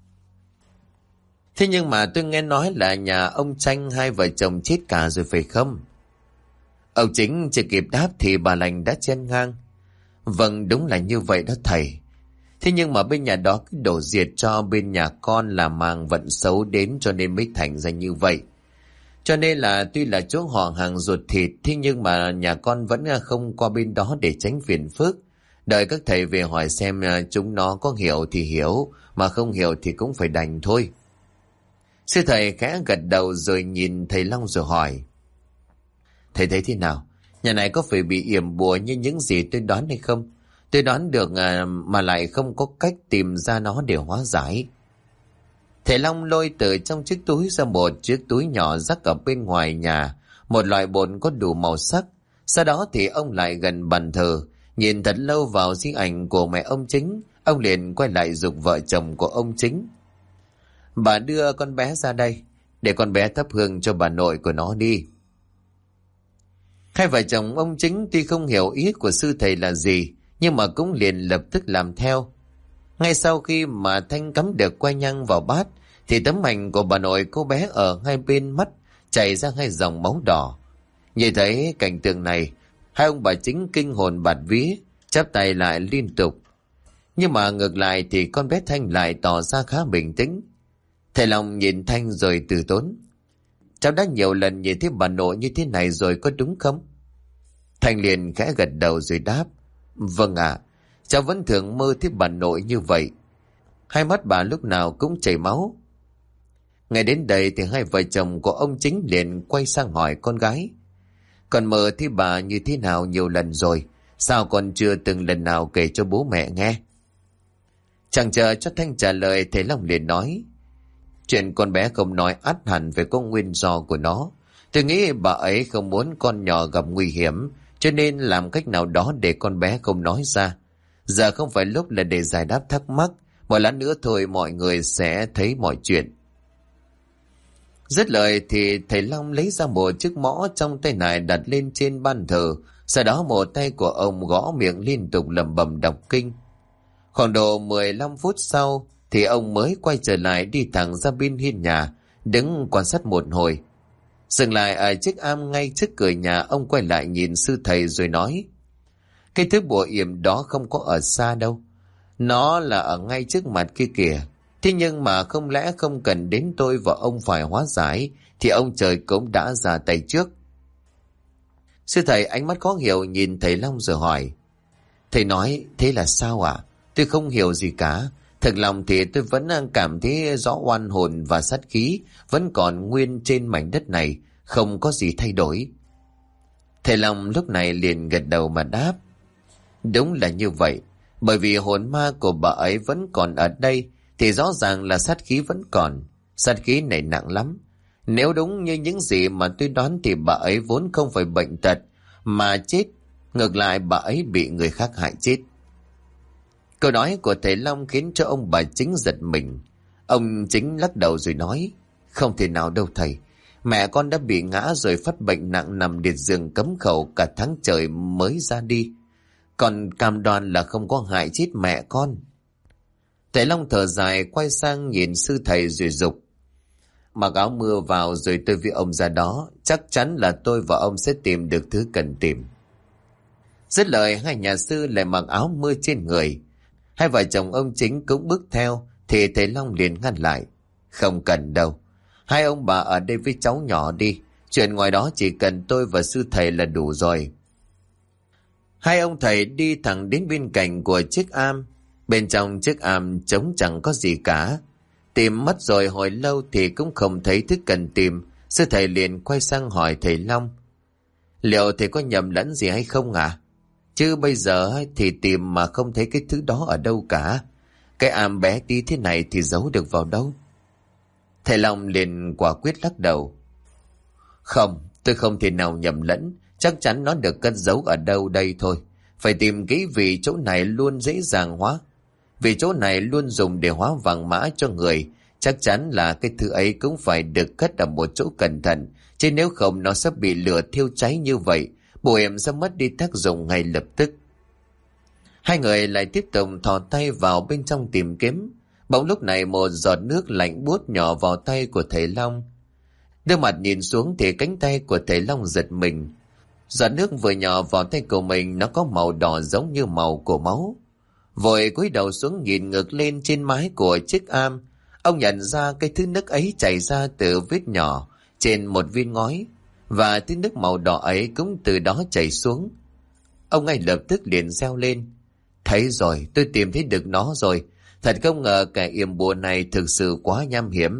Thế nhưng mà tôi nghe nói là nhà ông Tranh hai vợ chồng chết cả rồi phải không? Ông Chính chưa kịp đáp thì bà Lành đã chen ngang. Vâng, đúng là như vậy đó thầy. Thế nhưng mà bên nhà đó cứ đổ diệt cho bên nhà con là màng vận xấu đến cho nên mới thành ra như vậy. Cho nên là tuy là chỗ họ hàng ruột thịt, thế nhưng mà nhà con vẫn không qua bên đó để tránh phiền phức. Đợi các thầy về hỏi xem chúng nó có hiểu thì hiểu, mà không hiểu thì cũng phải đành thôi. Sư thầy khẽ gật đầu rồi nhìn thầy Long rồi hỏi, thầy thấy thế nào? Nhà này có phải bị yểm bùa như những gì tôi đoán hay không? Tôi đoán được mà lại không có cách tìm ra nó để hóa giải. Thầy Long lôi từ trong chiếc túi ra một chiếc túi nhỏ rắc ở bên ngoài nhà, một loại bột có đủ màu sắc. Sau đó thì ông lại gần bàn thờ, nhìn thật lâu vào di ảnh của mẹ ông Chính, ông liền quay lại giục vợ chồng của ông Chính. Bà đưa con bé ra đây, để con bé thắp hương cho bà nội của nó đi. Hai vợ chồng ông Chính tuy không hiểu ý của sư thầy là gì, nhưng mà cũng liền lập tức làm theo. Ngay sau khi mà Thanh cắm được que nhang vào bát, thì tấm ảnh của bà nội cô bé ở hai bên mắt chảy ra hai dòng máu đỏ. Nhìn thấy cảnh tượng này, hai ông bà Chính kinh hồn bạt vía, chắp tay lại liên tục. Nhưng mà ngược lại thì con bé Thanh lại tỏ ra khá bình tĩnh. Thầy Long nhìn Thanh rồi từ tốn, cháu đã nhiều lần nhìn thấy bà nội như thế này rồi có đúng không? Thanh liền khẽ gật đầu rồi đáp, vâng ạ, à, cháu vẫn thường mơ thấy bà nội như vậy. Hai mắt bà lúc nào cũng chảy máu. Ngay đến đây thì hai vợ chồng của ông Chính liền quay sang hỏi con gái, còn mơ thấy bà như thế nào nhiều lần rồi, sao còn chưa từng lần nào kể cho bố mẹ nghe? Chẳng chờ cho Thanh trả lời, thầy Long liền nói, chuyện con bé không nói ắt hẳn phải có nguyên do của nó. Tôi nghĩ bà ấy không muốn con nhỏ gặp nguy hiểm, cho nên làm cách nào đó để con bé không nói ra. Giờ không phải lúc là để giải đáp thắc mắc, một lát nữa thôi mọi người sẽ thấy mọi chuyện. Dứt lời thì thầy Long lấy ra một chiếc mõ trong tay này đặt lên trên ban thờ, sau đó một tay của ông gõ miệng liên tục lẩm bẩm đọc kinh. Khoảng độ mười lăm phút sau thì ông mới quay trở lại, đi thẳng ra bên hiên nhà, đứng quan sát một hồi. Dừng lại ở chiếc am ngay trước cửa nhà, ông quay lại nhìn sư thầy rồi nói, cái thứ bùa yểm đó không có ở xa đâu, nó là ở ngay trước mặt kia kìa. Thế nhưng mà không lẽ không cần đến tôi và ông phải hóa giải, thì ông trời cũng đã ra tay trước. Sư thầy ánh mắt khó hiểu nhìn thầy Long rồi hỏi, thầy nói thế là sao ạ? À? Tôi không hiểu gì cả. Thầy Thực lòng thì tôi vẫn cảm thấy rõ oan hồn và sát khí vẫn còn nguyên trên mảnh đất này, không có gì thay đổi. Thầy Long lúc này liền gật đầu mà đáp. Đúng là như vậy, bởi vì hồn ma của bà ấy vẫn còn ở đây thì rõ ràng là sát khí vẫn còn. Sát khí này nặng lắm. Nếu đúng như những gì mà tôi đoán thì bà ấy vốn không phải bệnh tật mà chết, ngược lại bà ấy bị người khác hại chết. Câu nói của thầy Long khiến cho ông bà Chính giật mình. Ông Chính lắc đầu rồi nói, không thể nào đâu thầy. Mẹ con đã bị ngã rồi phát bệnh nặng nằm liệt giường cấm khẩu cả tháng trời mới ra đi. Còn cam đoan là không có hại chết mẹ con. Thầy Long thở dài quay sang nhìn sư thầy rồi dục. Mặc áo mưa vào rồi tôi với ông ra đó. Chắc chắn là tôi và ông sẽ tìm được thứ cần tìm. Dứt lời hai nhà sư lại mặc áo mưa trên người. Hai vợ chồng ông Chính cũng bước theo thì thầy Long liền ngăn lại. Không cần đâu. Hai ông bà ở đây với cháu nhỏ đi. Chuyện ngoài đó chỉ cần tôi và sư thầy là đủ rồi. Hai ông thầy đi thẳng đến bên cạnh của chiếc am. Bên trong chiếc am trống chẳng có gì cả. Tìm mất rồi hồi lâu thì cũng không thấy thứ cần tìm. Sư thầy liền quay sang hỏi thầy Long. Liệu thầy có nhầm lẫn gì hay không ạ? À? Chứ bây giờ thì tìm mà không thấy cái thứ đó ở đâu cả. Cái am bé tí thế này thì giấu được vào đâu? Thầy Long liền quả quyết lắc đầu. Không, tôi không thể nào nhầm lẫn. Chắc chắn nó được cất giấu ở đâu đây thôi. Phải tìm kỹ vì chỗ này luôn dễ dàng hóa. Vì chỗ này luôn dùng để hóa vàng mã cho người. Chắc chắn là cái thứ ấy cũng phải được cất ở một chỗ cẩn thận. Chứ nếu không nó sẽ bị lửa thiêu cháy như vậy. Bùa em sẽ mất đi tác dụng ngay lập tức. Hai người lại tiếp tục thò tay vào bên trong tìm kiếm. Bỗng lúc này một giọt nước lạnh buốt nhỏ vào tay của thầy Long. Đưa mặt nhìn xuống thì cánh tay của thầy Long giật mình. Giọt nước vừa nhỏ vào tay của mình nó có màu đỏ giống như màu của máu. Vội cúi đầu xuống nhìn ngược lên trên mái của chiếc am. Ông nhận ra cái thứ nước ấy chảy ra từ vết nhỏ trên một viên ngói. Và thứ nước màu đỏ ấy cũng từ đó chảy xuống. Ông ngay lập tức liền reo lên. Thấy rồi, tôi tìm thấy được nó rồi. Thật không ngờ kẻ yểm bùa này thực sự quá nham hiểm.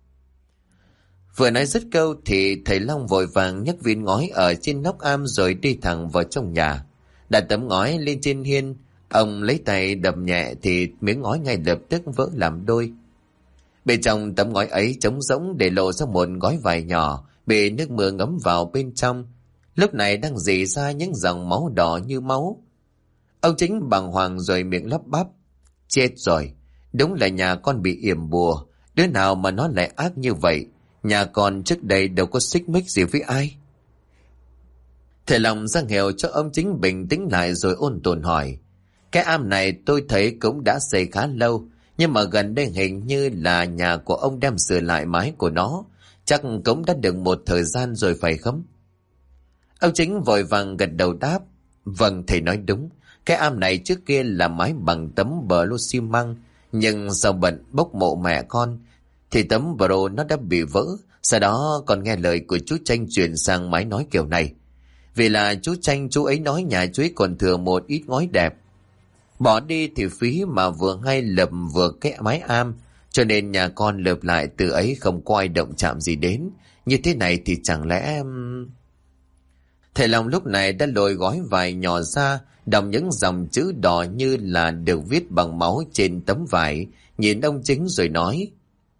Vừa nói dứt câu thì thầy Long vội vàng nhấc viên ngói ở trên nóc am rồi đi thẳng vào trong nhà. Đặt tấm ngói lên trên hiên, ông lấy tay đập nhẹ thì miếng ngói ngay lập tức vỡ làm đôi. Bên trong tấm ngói ấy trống rỗng để lộ ra một gói vải nhỏ bị nước mưa ngấm vào bên trong. Lúc này đang rỉ ra những dòng máu đỏ như máu. Ông Chính bàng hoàng rồi miệng lắp bắp. Chết rồi, đúng là nhà con bị yểm bùa. Đứa nào mà nó lại ác như vậy? Nhà con trước đây đâu có xích mích gì với ai. Thầy Long ra hiệu cho ông Chính bình tĩnh lại rồi ôn tồn hỏi. Cái am này tôi thấy cũng đã xây khá lâu, nhưng mà gần đây hình như là nhà của ông đem sửa lại mái của nó. Chắc cũng đã được một thời gian rồi phải không? Ông Chính vội vàng gật đầu đáp. Vâng, thầy nói đúng. Cái am này trước kia là mái bằng tấm bờ lô xi măng, nhưng sau bận bốc mộ mẹ con thì tấm bờ rô nó đã bị vỡ. Sau đó còn nghe lời của chú Tranh chuyển sang mái nói kiểu này. Vì là chú Tranh chú ấy nói nhà chú ấy còn thừa một ít ngói đẹp. Bỏ đi thì phí mà vừa hay lợp vừa cái mái am, cho nên nhà con lợp lại từ ấy không có ai động chạm gì đến. Như thế này thì chẳng lẽ... Thầy Long lúc này đã lôi gói vải nhỏ ra, đọc những dòng chữ đỏ như là được viết bằng máu trên tấm vải, nhìn ông Chính rồi nói.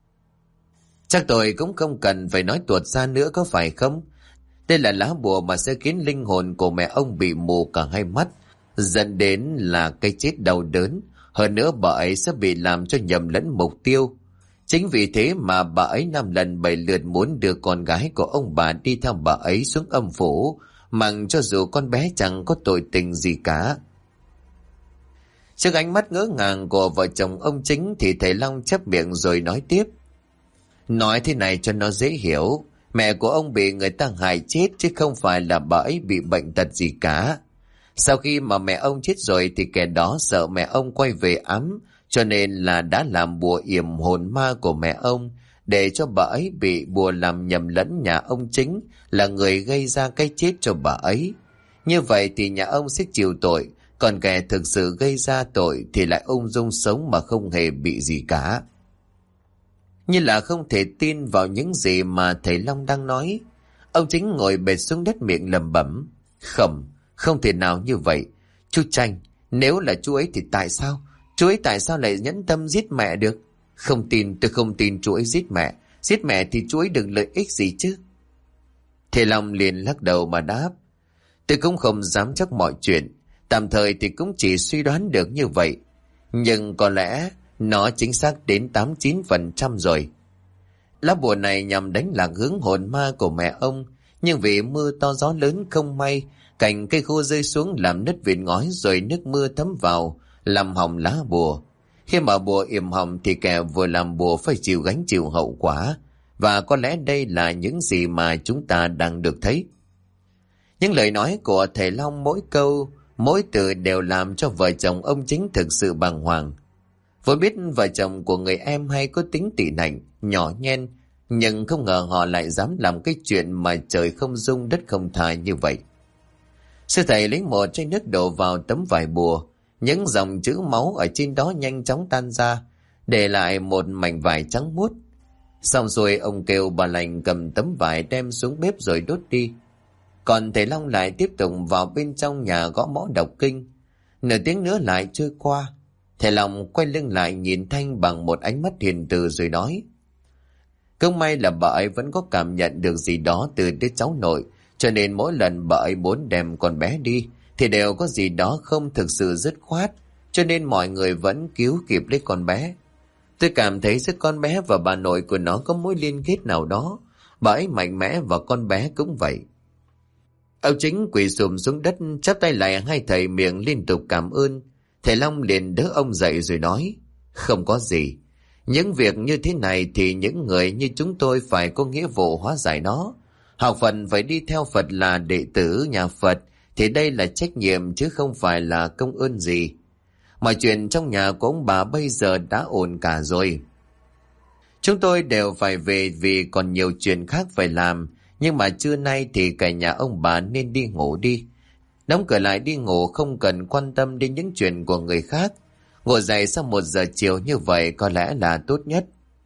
Chắc tôi cũng không cần phải nói tuột ra nữa có phải không? Đây là lá bùa mà sẽ khiến linh hồn của mẹ ông bị mù cả hai mắt, dẫn đến là cái chết đau đớn. Hơn nữa bà ấy sẽ bị làm cho nhầm lẫn mục tiêu. Chính vì thế mà bà ấy năm lần bảy lượt muốn đưa con gái của ông bà đi theo bà ấy xuống âm phủ, mặc cho dù con bé chẳng có tội tình gì cả. Trước ánh mắt ngỡ ngàng của vợ chồng ông Chính thì thầy Long chép miệng rồi nói tiếp. Nói thế này cho nó dễ hiểu. Mẹ của ông bị người ta hại chết chứ không phải là bà ấy bị bệnh tật gì cả. Sau khi mà mẹ ông chết rồi thì kẻ đó sợ mẹ ông quay về ám, cho nên là đã làm bùa yểm hồn ma của mẹ ông, để cho bà ấy bị bùa làm nhầm lẫn nhà ông Chính là người gây ra cái chết cho bà ấy. Như vậy thì nhà ông sẽ chịu tội, Còn kẻ thực sự gây ra tội thì lại ung dung sống mà không hề bị gì cả. Như là không thể tin vào những gì mà thầy Long đang nói, ông Chính ngồi bệt xuống đất miệng lẩm bẩm. Không, không thể nào như vậy. Chú Chanh, nếu là chú ấy thì tại sao? Chú ấy tại sao lại nhẫn tâm giết mẹ được? Không tin, tôi không tin chú ấy giết mẹ. Giết mẹ thì chú ấy được lợi ích gì chứ? Thầy Long liền lắc đầu mà đáp. Tôi cũng không dám chắc mọi chuyện. Tạm thời thì cũng chỉ suy đoán được như vậy. Nhưng có lẽ nó chính xác đến tám chín phần trăm rồi. Lá bùa này nhằm đánh lạc hướng hồn ma của mẹ ông. Nhưng vì mưa to gió lớn không may, cành cây khô rơi xuống làm nứt vệt ngói, rồi nước mưa thấm vào làm hỏng lá bùa. Khi mà bùa yểm hỏng thì kẻ vừa làm bùa phải chịu gánh chịu hậu quả. Và có lẽ đây là những gì mà chúng ta đang được thấy. Những lời nói của thầy Long mỗi câu, mỗi từ đều làm cho vợ chồng ông Chính thực sự bàng hoàng. Vốn biết vợ chồng của người em hay có tính tị nạnh, nhỏ nhen, nhưng không ngờ họ lại dám làm cái chuyện mà trời không dung đất không tha như vậy. Sư thầy lấy một chai nước đổ vào tấm vải bùa, những dòng chữ máu ở trên đó nhanh chóng tan ra, để lại một mảnh vải trắng muốt. Xong rồi ông kêu bà lành cầm tấm vải đem xuống bếp rồi đốt đi. Còn thầy Long lại tiếp tục vào bên trong nhà gõ mõ đọc kinh. Nửa tiếng nữa lại trôi qua. Thầy Long quay lưng lại nhìn Thanh bằng một ánh mắt hiền từ rồi nói. Không may là bà ấy vẫn có cảm nhận được gì đó từ đứa cháu nội, cho nên mỗi lần bà ấy muốn đem con bé đi thì đều có gì đó không thực sự dứt khoát, cho nên mọi người vẫn cứu kịp lấy con bé. Tôi cảm thấy giữa con bé và bà nội của nó có mối liên kết nào đó. Bà ấy mạnh mẽ và con bé cũng vậy. Ông Chính quỳ xùm xuống đất, chắp tay lại hai thầy, miệng liên tục cảm ơn. Thầy Long liền đỡ ông dậy rồi nói. Không có gì. Những việc như thế này thì những người như chúng tôi phải có nghĩa vụ hóa giải nó. Học Phật phải đi theo Phật, là đệ tử nhà Phật, thì đây là trách nhiệm chứ không phải là công ơn gì. Mọi chuyện trong nhà của ông bà bây giờ đã ổn cả rồi. Chúng tôi đều phải về vì còn nhiều chuyện khác phải làm, nhưng mà trưa nay thì cả nhà ông bà nên đi ngủ đi. Đóng cửa lại đi ngủ, không cần quan tâm đến những chuyện của người khác. Ngủ dậy sau một giờ chiều như vậy có lẽ là tốt nhất.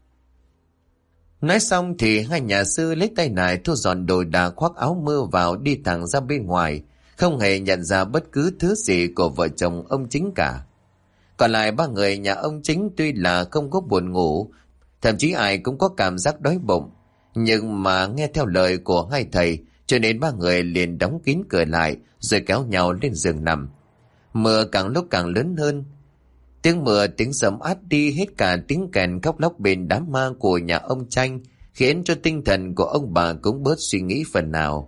Nói xong thì hai nhà sư lấy tay nải thu dọn đồ đạc, khoác áo mưa vào, đi thẳng ra bên ngoài, không hề nhận ra bất cứ thứ gì của vợ chồng ông Chính cả. Còn lại ba người nhà ông Chính tuy là không có buồn ngủ, thậm chí ai cũng có cảm giác đói bụng, nhưng mà nghe theo lời của hai thầy, cho nên ba người liền đóng kín cửa lại rồi kéo nhau lên giường nằm. Mưa càng lúc càng lớn hơn. Tiếng mưa, tiếng sấm át đi hết cả tiếng kèn khóc lóc bên đám ma của nhà ông Chanh, khiến cho tinh thần của ông bà cũng bớt suy nghĩ phần nào.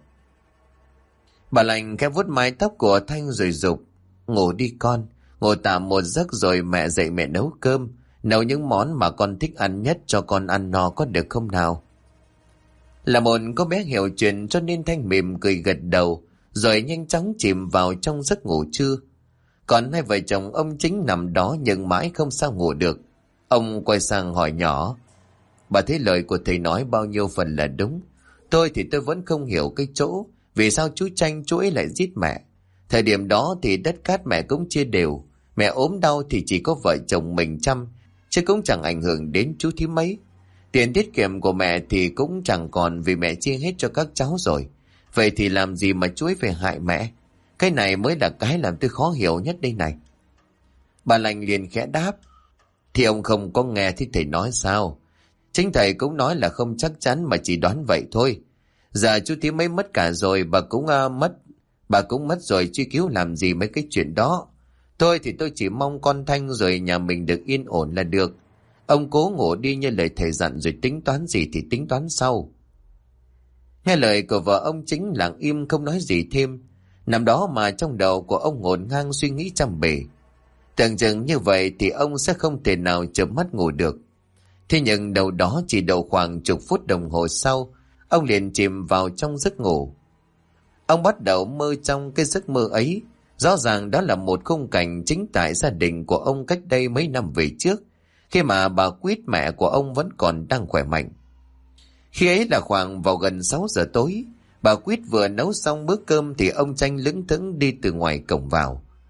Bà lành khẽ vuốt mái tóc của Thanh rồi dục. Ngủ đi con, ngủ tạm một giấc rồi mẹ dậy mẹ nấu cơm, nấu những món mà con thích ăn nhất cho con ăn no có được không nào? Là một cô bé hiểu chuyện cho nên Thanh mỉm cười gật đầu, rồi nhanh chóng chìm vào trong giấc ngủ trưa. Còn hai vợ chồng ông Chính nằm đó nhưng mãi không sao ngủ được. Ông quay sang hỏi nhỏ. Bà thấy lời của thầy nói bao nhiêu phần là đúng. Tôi thì tôi vẫn không hiểu cái chỗ vì sao chú Chanh chú ấy lại giết mẹ. Thời điểm đó thì đất cát mẹ cũng chia đều. Mẹ ốm đau thì chỉ có vợ chồng mình chăm, chứ cũng chẳng ảnh hưởng đến chú thím mấy. Tiền tiết kiệm của mẹ thì cũng chẳng còn vì mẹ chia hết cho các cháu rồi. Vậy thì làm gì mà chú ấy phải hại mẹ? Cái này mới là cái làm tôi khó hiểu nhất đây này. Bà lành liền khẽ đáp. Thì ông không có nghe thì thầy nói sao? Chính thầy cũng nói là không chắc chắn mà chỉ đoán vậy thôi. Giờ chú thím mấy mất cả rồi, bà cũng uh, mất. Bà cũng mất rồi, truy cứu làm gì mấy cái chuyện đó. Thôi thì tôi chỉ mong con Thanh rồi nhà mình được yên ổn là được. Ông cố ngủ đi như lời thầy dặn, rồi tính toán gì thì tính toán sau. Nghe lời của vợ ông Chính lặng im không nói gì thêm. Nằm đó mà trong đầu của ông ngổn ngang suy nghĩ trăm bề. Tưởng chừng như vậy thì ông sẽ không thể nào chợp mắt ngủ được. Thế nhưng đầu đó chỉ đầu khoảng chục phút đồng hồ sau, ông liền chìm vào trong giấc ngủ. Ông bắt đầu mơ trong cái giấc mơ ấy. Rõ ràng đó là một khung cảnh chính tại gia đình của ông cách đây mấy năm về trước, khi mà bà Quýt mẹ của ông vẫn còn đang khỏe mạnh. Khi ấy là khoảng vào gần sáu giờ tối, bà Quýt vừa nấu xong bữa cơm thì ông Chanh lững thững đi từ ngoài cổng vào.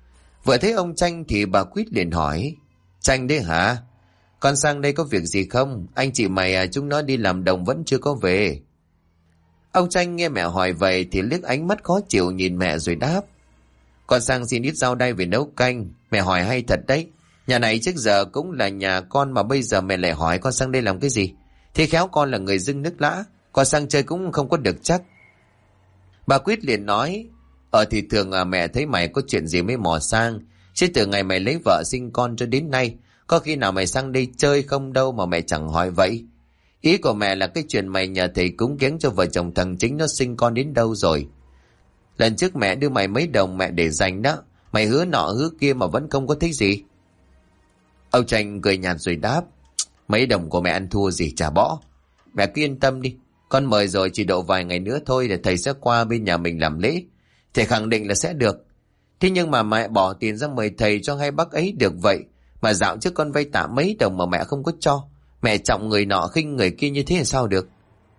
Vừa thấy ông Tranh thì bà Quýt liền hỏi: Tranh đấy hả? Con sang đây có việc gì không? Anh chị mày à, chúng nó đi làm đồng vẫn chưa có về. Ông Tranh nghe mẹ hỏi vậy thì liếc ánh mắt khó chịu nhìn mẹ rồi đáp: Con sang xin ít rau đay về nấu canh. Mẹ hỏi hay thật đấy. Nhà này trước giờ cũng là nhà con mà bây giờ mẹ lại hỏi con sang đây làm cái gì? Thế khéo con là người dưng nước lã, con sang chơi cũng không có được chắc. Bà Quýt liền nói: Ờ thì thường à, mẹ thấy mày có chuyện gì mới mò sang. Chứ từ ngày mày lấy vợ sinh con cho đến nay, có khi nào mày sang đây chơi không đâu mà mẹ chẳng hỏi vậy. Ý của mẹ là cái chuyện mày nhờ thầy cúng kiếng cho vợ chồng thằng Chính nó sinh con đến đâu rồi. Lần trước mẹ đưa mày mấy đồng mẹ để dành đó, mày hứa nọ hứa kia mà vẫn không có thấy gì. Ông Tranh cười nhạt rồi đáp: Mấy đồng của mẹ ăn thua gì chả bỏ. Mẹ cứ yên tâm đi, con mời rồi, chỉ độ vài ngày nữa thôi để thầy sẽ qua bên nhà mình làm lễ. Thầy khẳng định là sẽ được. Thế nhưng mà mẹ bỏ tiền ra mời thầy cho hai bác ấy được vậy, mà dạo trước con vay tạm mấy đồng mà mẹ không có cho. Mẹ trọng người nọ khinh người kia như thế là sao được?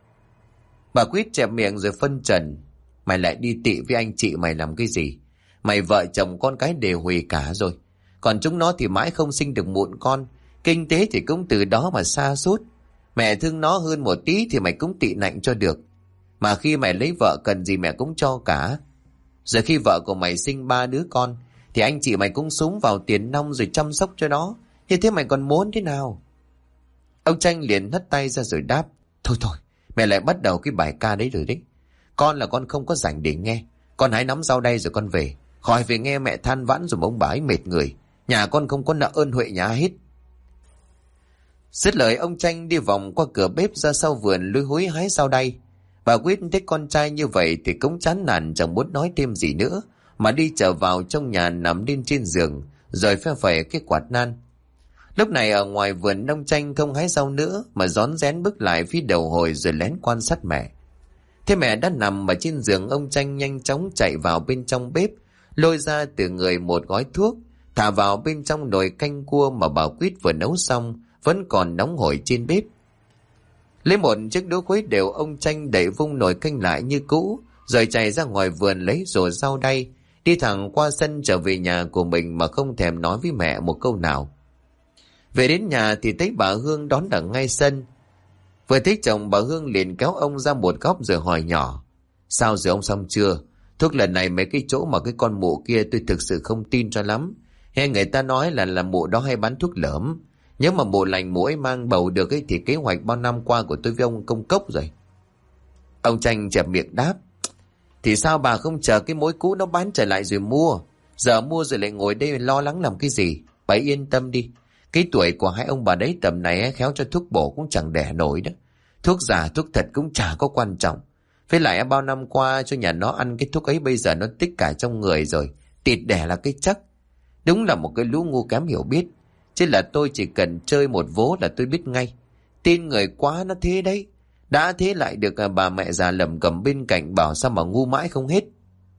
Bà Quýt chẹp miệng rồi phân trần: Mày lại đi tị với anh chị mày làm cái gì? Mày vợ chồng con cái đều hủy cả rồi. Còn chúng nó thì mãi không sinh được mụn con. Kinh tế thì cũng từ đó mà sa sút. Mẹ thương nó hơn một tí thì mày cũng tị nạnh cho được. Mà khi mày lấy vợ cần gì mẹ cũng cho cả. Giờ khi vợ của mày sinh ba đứa con thì anh chị mày cũng súng vào tiền nong rồi chăm sóc cho nó. Như thế mày còn muốn thế nào? Ông Tranh liền hất tay ra rồi đáp: Thôi thôi, mẹ lại bắt đầu cái bài ca đấy rồi đấy. Con là con không có rảnh để nghe. Con hãy nắm rau đây rồi con về. Khỏi về nghe mẹ than vãn rồi ông bà ấy mệt người. Nhà con không có nợ ơn huệ nhà hết. Dứt lời ông Tranh đi vòng qua cửa bếp ra sau vườn lúi húi hái rau đay. Bà Quýt thấy con trai như vậy thì cũng chán nản chẳng muốn nói thêm gì nữa, mà đi trở vào trong nhà nằm lên trên giường rồi phe phẩy cái quạt nan. Lúc này ở ngoài vườn ông Tranh không hái rau nữa mà rón rén bước lại phía đầu hồi rồi lén quan sát mẹ. Thế mẹ đã nằm ở trên giường, ông Tranh nhanh chóng chạy vào bên trong bếp, lôi ra từ người một gói thuốc, thả vào bên trong nồi canh cua mà bà Quýt vừa nấu xong vẫn còn nóng hổi trên bếp. Lấy một chiếc đũa khuấy đều, ông Tranh đậy vung nồi canh lại như cũ, rồi chạy ra ngoài vườn lấy rổ rau đay, đi thẳng qua sân trở về nhà của mình mà không thèm nói với mẹ một câu nào. Về đến nhà thì thấy bà Hương đón ở ngay sân. Vừa thấy chồng, bà Hương liền kéo ông ra một góc rồi hỏi nhỏ: Sao rồi ông xong chưa? Thuốc lần này mấy cái chỗ mà cái con mụ kia tôi thực sự không tin cho lắm. Nghe người ta nói là là mụ đó hay bán thuốc lởm. Nếu mà mụ lành mụ ấy mang bầu được ấy thì kế hoạch bao năm qua của tôi với ông công cốc rồi. Ông Tranh chẹp miệng đáp: Thì sao bà không chờ cái mối cũ nó bán trở lại rồi mua? Giờ mua rồi lại ngồi đây lo lắng làm cái gì? Bà yên tâm đi. Cái tuổi của hai ông bà đấy tầm này ấy, khéo cho thuốc bổ cũng chẳng đẻ nổi đó. Thuốc giả thuốc thật cũng chả có quan trọng. Với lại bao năm qua cho nhà nó ăn cái thuốc ấy bây giờ nó tích cả trong người rồi. Tịt đẻ là cái chắc. Đúng là một cái lũ ngu kém hiểu biết. Chứ là tôi chỉ cần chơi một vố là tôi biết ngay. Tin người quá nó thế đấy. Đã thế lại được bà mẹ già lẩm cẩm bên cạnh bảo sao mà ngu mãi không hết.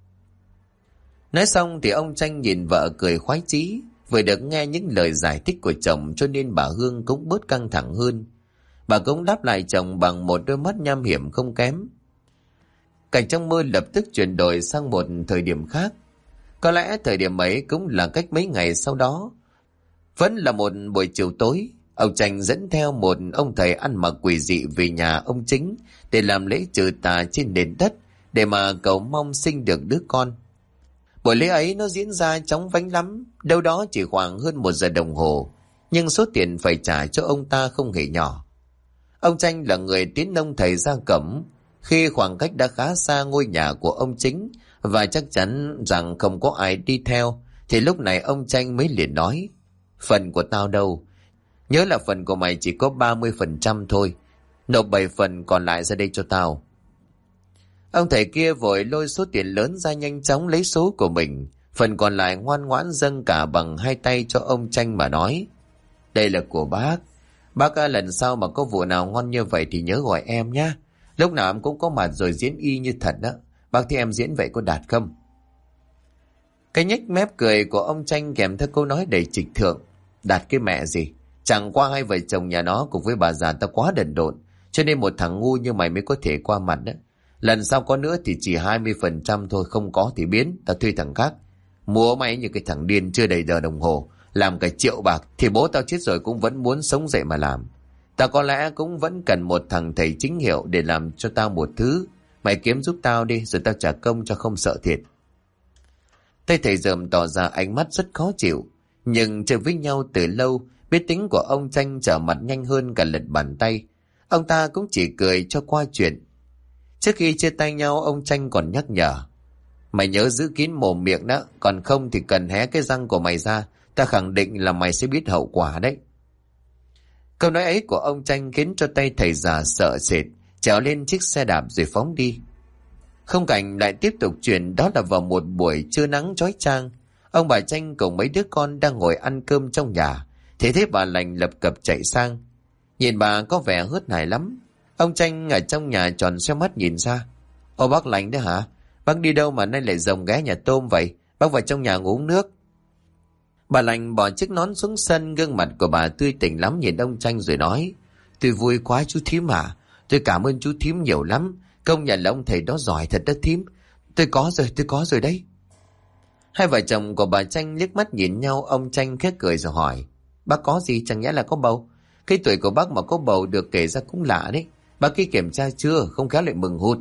Nói xong thì ông Tranh nhìn vợ cười khoái chí. Vừa được nghe những lời giải thích của chồng cho nên bà Hương cũng bớt căng thẳng hơn. Bà cũng đáp lại chồng bằng một đôi mắt nham hiểm không kém. Cảnh trong mơ lập tức chuyển đổi sang một thời điểm khác. Có lẽ thời điểm ấy cũng là cách mấy ngày sau đó. Vẫn là một buổi chiều tối, ông Tranh dẫn theo một ông thầy ăn mặc quỷ dị về nhà ông Chính để làm lễ trừ tà trên nền đất để mà cầu mong sinh được đứa con. Buổi lễ ấy nó diễn ra chóng vánh lắm, đâu đó chỉ khoảng hơn một giờ đồng hồ, nhưng số tiền phải trả cho ông ta không hề nhỏ. Ông Tranh là người tiến ông thầy ra cổng, khi khoảng cách đã khá xa ngôi nhà của ông Chính và chắc chắn rằng không có ai đi theo, thì lúc này ông Tranh mới liền nói: Phần của tao đâu? Nhớ là phần của mày chỉ có ba mươi phần trăm thôi. Nộp bảy phần còn lại ra đây cho tao. Ông thầy kia vội lôi số tiền lớn ra nhanh chóng lấy số của mình. Phần còn lại ngoan ngoãn dâng cả bằng hai tay cho ông Tranh mà nói: Đây là của bác. Bác à, lần sau mà có vụ nào ngon như vậy thì nhớ gọi em nhá. Lúc nào em cũng có mặt rồi diễn y như thật đó. Bác thấy em diễn vậy có đạt không? Cái nhếch mép cười của ông Tranh kèm theo câu nói đầy trịch thượng: Đạt cái mẹ gì? Chẳng qua hai vợ chồng nhà nó cùng với bà già ta quá đần độn, cho nên một thằng ngu như mày mới có thể qua mặt đó. Lần sau có nữa thì chỉ hai mươi phần trăm thôi, không có thì biến, ta thuê thằng khác. Múa máy như cái thằng điên chưa đầy giờ đồng hồ, làm cả triệu bạc thì bố tao chết rồi cũng vẫn muốn sống dậy mà làm. Tao có lẽ cũng vẫn cần một thằng thầy chính hiệu để làm cho tao một thứ. Mày kiếm giúp tao đi rồi tao trả công cho không sợ thiệt. Tay thầy Dởm tỏ ra ánh mắt rất khó chịu. Nhưng chơi với nhau từ lâu, biết tính của ông Tranh trở mặt nhanh hơn cả lật bàn tay. Ông ta cũng chỉ cười cho qua chuyện. Trước khi chia tay nhau, ông Tranh còn nhắc nhở: mày nhớ giữ kín mồm miệng đó, còn không thì cần hé cái răng của mày ra, ta khẳng định là mày sẽ biết hậu quả đấy. Câu nói ấy của ông Tranh khiến cho tay thầy già sợ sệt, trèo lên chiếc xe đạp rồi phóng đi. Không cảnh lại tiếp tục chuyển, đó là vào một buổi trưa nắng chói chang. Ông bà Tranh cùng mấy đứa con đang ngồi ăn cơm trong nhà, thế thế bà Lành lập cập chạy sang. Nhìn bà có vẻ hớt hải lắm. Ông Tranh ở trong nhà tròn xoe mắt nhìn ra. Ô bác Lành đấy hả? Bác đi đâu mà nay lại rồng ghé nhà Tôm vậy? Bác vào trong nhà ngủ uống nước. Bà Lành bỏ chiếc nón xuống sân, gương mặt của bà tươi tỉnh lắm nhìn ông Tranh rồi nói: tôi vui quá chú thím à, tôi cảm ơn chú thím nhiều lắm, công nhận là ông thầy đó giỏi thật đó thím. Tôi có rồi, tôi có rồi đấy. Hai vợ chồng của bà Tranh liếc mắt nhìn nhau. Ông Tranh khét cười rồi hỏi: bác có gì, chẳng nhẽ là có bầu? Cái tuổi của bác mà có bầu được kể ra cũng lạ đấy. Bác kia kiểm tra chưa, không khéo lại mừng hụt.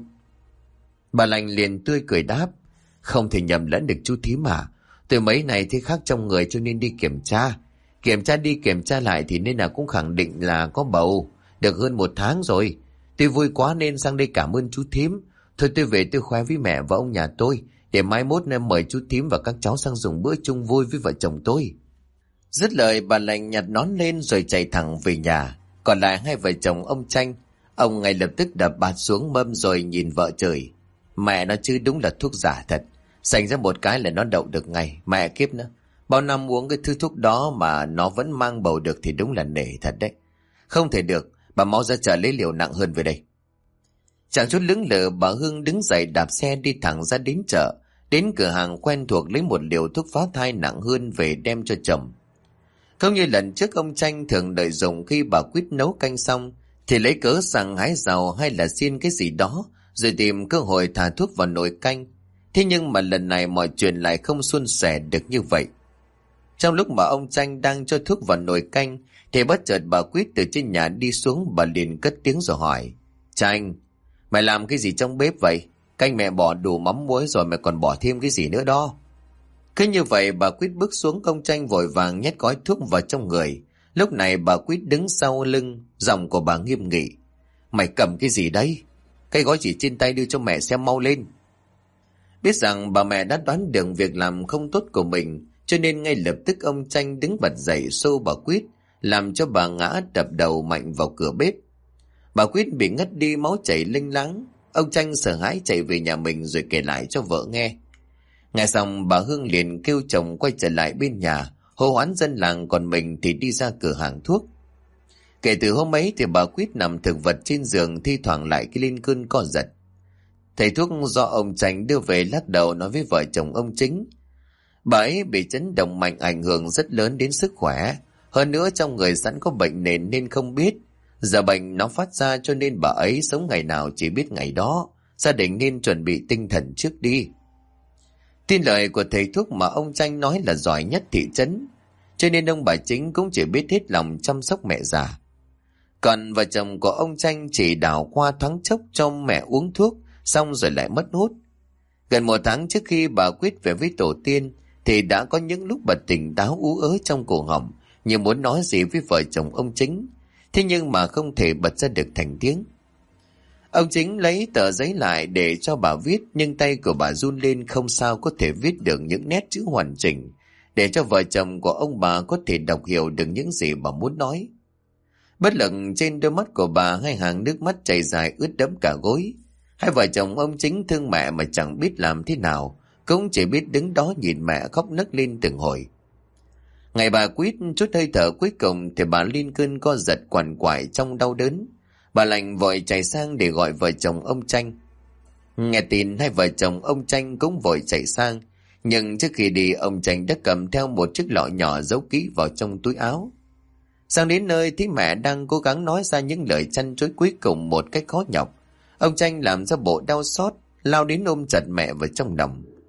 Bà Lành liền tươi cười đáp: không thể nhầm lẫn được chú thím mà, tôi mấy này thấy khác trong người cho nên đi kiểm tra. Kiểm tra đi kiểm tra lại thì nên là cũng khẳng định là có bầu, được hơn một tháng rồi. Tôi vui quá nên sang đây cảm ơn chú thím. Thôi tôi về tôi khoe với mẹ và ông nhà tôi, để mai mốt nên mời chú thím và các cháu sang dùng bữa chung vui với vợ chồng tôi. Dứt lời bà Lành nhặt nón lên rồi chạy thẳng về nhà. Còn lại hai vợ chồng ông Tranh, ông ngay lập tức đập bạt xuống mâm rồi nhìn vợ chửi: mẹ nó chứ, đúng là thuốc giả thật. Sành ra một cái là nó đậu được ngay. Mẹ kiếp nữa, bao năm uống cái thứ thuốc đó mà nó vẫn mang bầu được thì đúng là nể thật đấy. Không thể được, bà mau ra chợ lấy liều nặng hơn về đây. Chẳng chút lưỡng lự, bà Hương đứng dậy đạp xe đi thẳng ra đến chợ, đến cửa hàng quen thuộc lấy một liều thuốc phá thai nặng hơn về đem cho chồng. Không như lần trước, ông Tranh thường đợi dùng khi bà Quýt nấu canh xong thì lấy cớ rằng hái rau hay là xiên cái gì đó rồi tìm cơ hội thả thuốc vào nồi canh. Thế nhưng mà lần này mọi chuyện lại không suôn sẻ được như vậy. Trong lúc mà ông Tranh đang cho thuốc vào nồi canh thì bất chợt bà Quýt từ trên nhà đi xuống. Bà liền cất tiếng rồi hỏi: Tranh, mày làm cái gì trong bếp vậy? Canh mẹ bỏ đủ mắm muối rồi, mày còn bỏ thêm cái gì nữa đó? Cứ như vậy bà Quýt bước xuống, ông Tranh vội vàng nhét gói thuốc vào trong người. Lúc này bà Quýt đứng sau lưng, giọng của bà nghiêm nghị: mày cầm cái gì đấy? Cái gói chỉ trên tay đưa cho mẹ xem mau lên. Biết rằng bà mẹ đã đoán được việc làm không tốt của mình, cho nên ngay lập tức ông Tranh đứng bật dậy xô bà Quýt, làm cho bà ngã đập đầu mạnh vào cửa bếp. Bà Quýt bị ngất đi, máu chảy lênh láng. Ông Tranh sợ hãi chạy về nhà mình rồi kể lại cho vợ nghe. Nghe xong bà Hương liền kêu chồng quay trở lại bên nhà, hô hoán dân làng, còn mình thì đi ra cửa hàng thuốc. Kể từ hôm ấy thì bà Quýt nằm thực vật trên giường, thi thoảng lại cái lên cơn co giật. Thầy thuốc do ông Tranh đưa về lắc đầu nói với vợ chồng ông Chính: bà ấy bị chấn động mạnh ảnh hưởng rất lớn đến sức khỏe. Hơn nữa trong người sẵn có bệnh nền nên không biết. Giờ bệnh nó phát ra cho nên bà ấy sống ngày nào chỉ biết ngày đó. Gia đình nên chuẩn bị tinh thần trước đi. Tin lời của thầy thuốc mà ông Tranh nói là giỏi nhất thị trấn, cho nên ông bà Chính cũng chỉ biết hết lòng chăm sóc mẹ già. Còn vợ chồng của ông Tranh chỉ đảo qua thoáng chốc cho mẹ uống thuốc, xong rồi lại mất hút. Gần một tháng trước khi bà Quýt về với tổ tiên thì đã có những lúc bà tỉnh táo ú ớ trong cổ họng, như muốn nói gì với vợ chồng ông Chính, thế nhưng mà không thể bật ra được thành tiếng. Ông Chính lấy tờ giấy lại để cho bà viết, nhưng tay của bà run lên không sao có thể viết được những nét chữ hoàn chỉnh để cho vợ chồng của ông bà có thể đọc hiểu được những gì bà muốn nói. Bất lực, trên đôi mắt của bà hai hàng nước mắt chảy dài ướt đẫm cả gối. Hai vợ chồng ông Chính thương mẹ mà chẳng biết làm thế nào, cũng chỉ biết đứng đó nhìn mẹ khóc nấc lên từng hồi. Ngày bà Quýt chút hơi thở cuối cùng thì bà lên cơn co giật quằn quại trong đau đớn. Bà Lành vội chạy sang để gọi vợ chồng ông Tranh. Nghe tin, hai vợ chồng ông Tranh cũng vội chạy sang, nhưng trước khi đi ông Tranh đã cầm theo một chiếc lọ nhỏ giấu kỹ vào trong túi áo. Sang đến nơi thấy mẹ đang cố gắng nói ra những lời trăn trối cuối cùng một cách khó nhọc, ông Tranh làm ra bộ đau xót, lao đến ôm chặt mẹ vào trong lòng.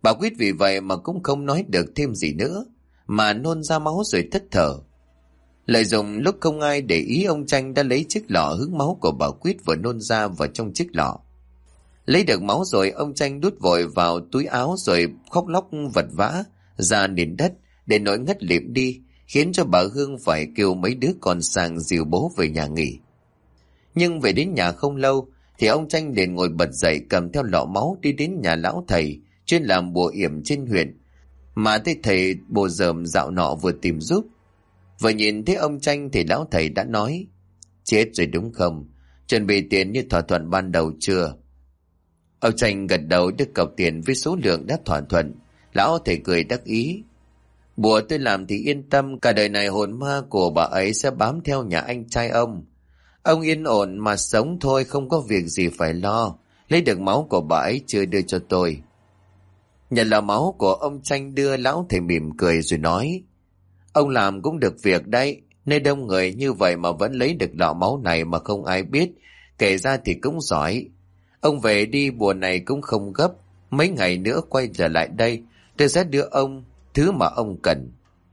Bà Quyết vì vậy mà cũng không nói được thêm gì nữa, mà nôn ra máu rồi thất thở. Lợi dụng lúc không ai để ý, ông Tranh đã lấy chiếc lọ hứng máu của bà Quyết vừa nôn ra vào trong chiếc lọ. Lấy được máu rồi, ông Tranh đút vội vào túi áo rồi khóc lóc vật vã ra nền đất để nỗi ngất lịm đi, khiến cho bà Hương phải kêu mấy đứa con sang dìu bố về nhà nghỉ. Nhưng về đến nhà không lâu thì ông Tranh liền ngồi bật dậy, cầm theo lọ máu đi đến nhà lão thầy chuyên làm bùa yểm trên huyện mà thấy thầy bùa dởm dạo nọ vừa tìm giúp. Vừa nhìn thấy ông Tranh thì lão thầy đã nói: chết rồi đúng không? Chuẩn bị tiền như thỏa thuận ban đầu chưa? Ông Tranh gật đầu đưa cọc tiền với số lượng đã thỏa thuận. Lão thầy cười đắc ý: bùa tôi làm thì yên tâm, cả đời này hồn ma của bà ấy sẽ bám theo nhà anh trai ông. Ông yên ổn mà sống thôi, không có việc gì phải lo. Lấy được máu của bà ấy chưa đưa cho tôi. Nhận là máu của ông Tranh đưa, lão thầy mỉm cười rồi nói: ông làm cũng được việc đấy, nơi đông người như vậy mà vẫn lấy được lọ máu này mà không ai biết, kể ra thì cũng giỏi. Ông về đi, bùa này cũng không gấp, mấy ngày nữa quay trở lại đây, tôi sẽ đưa ông thứ mà ông cần.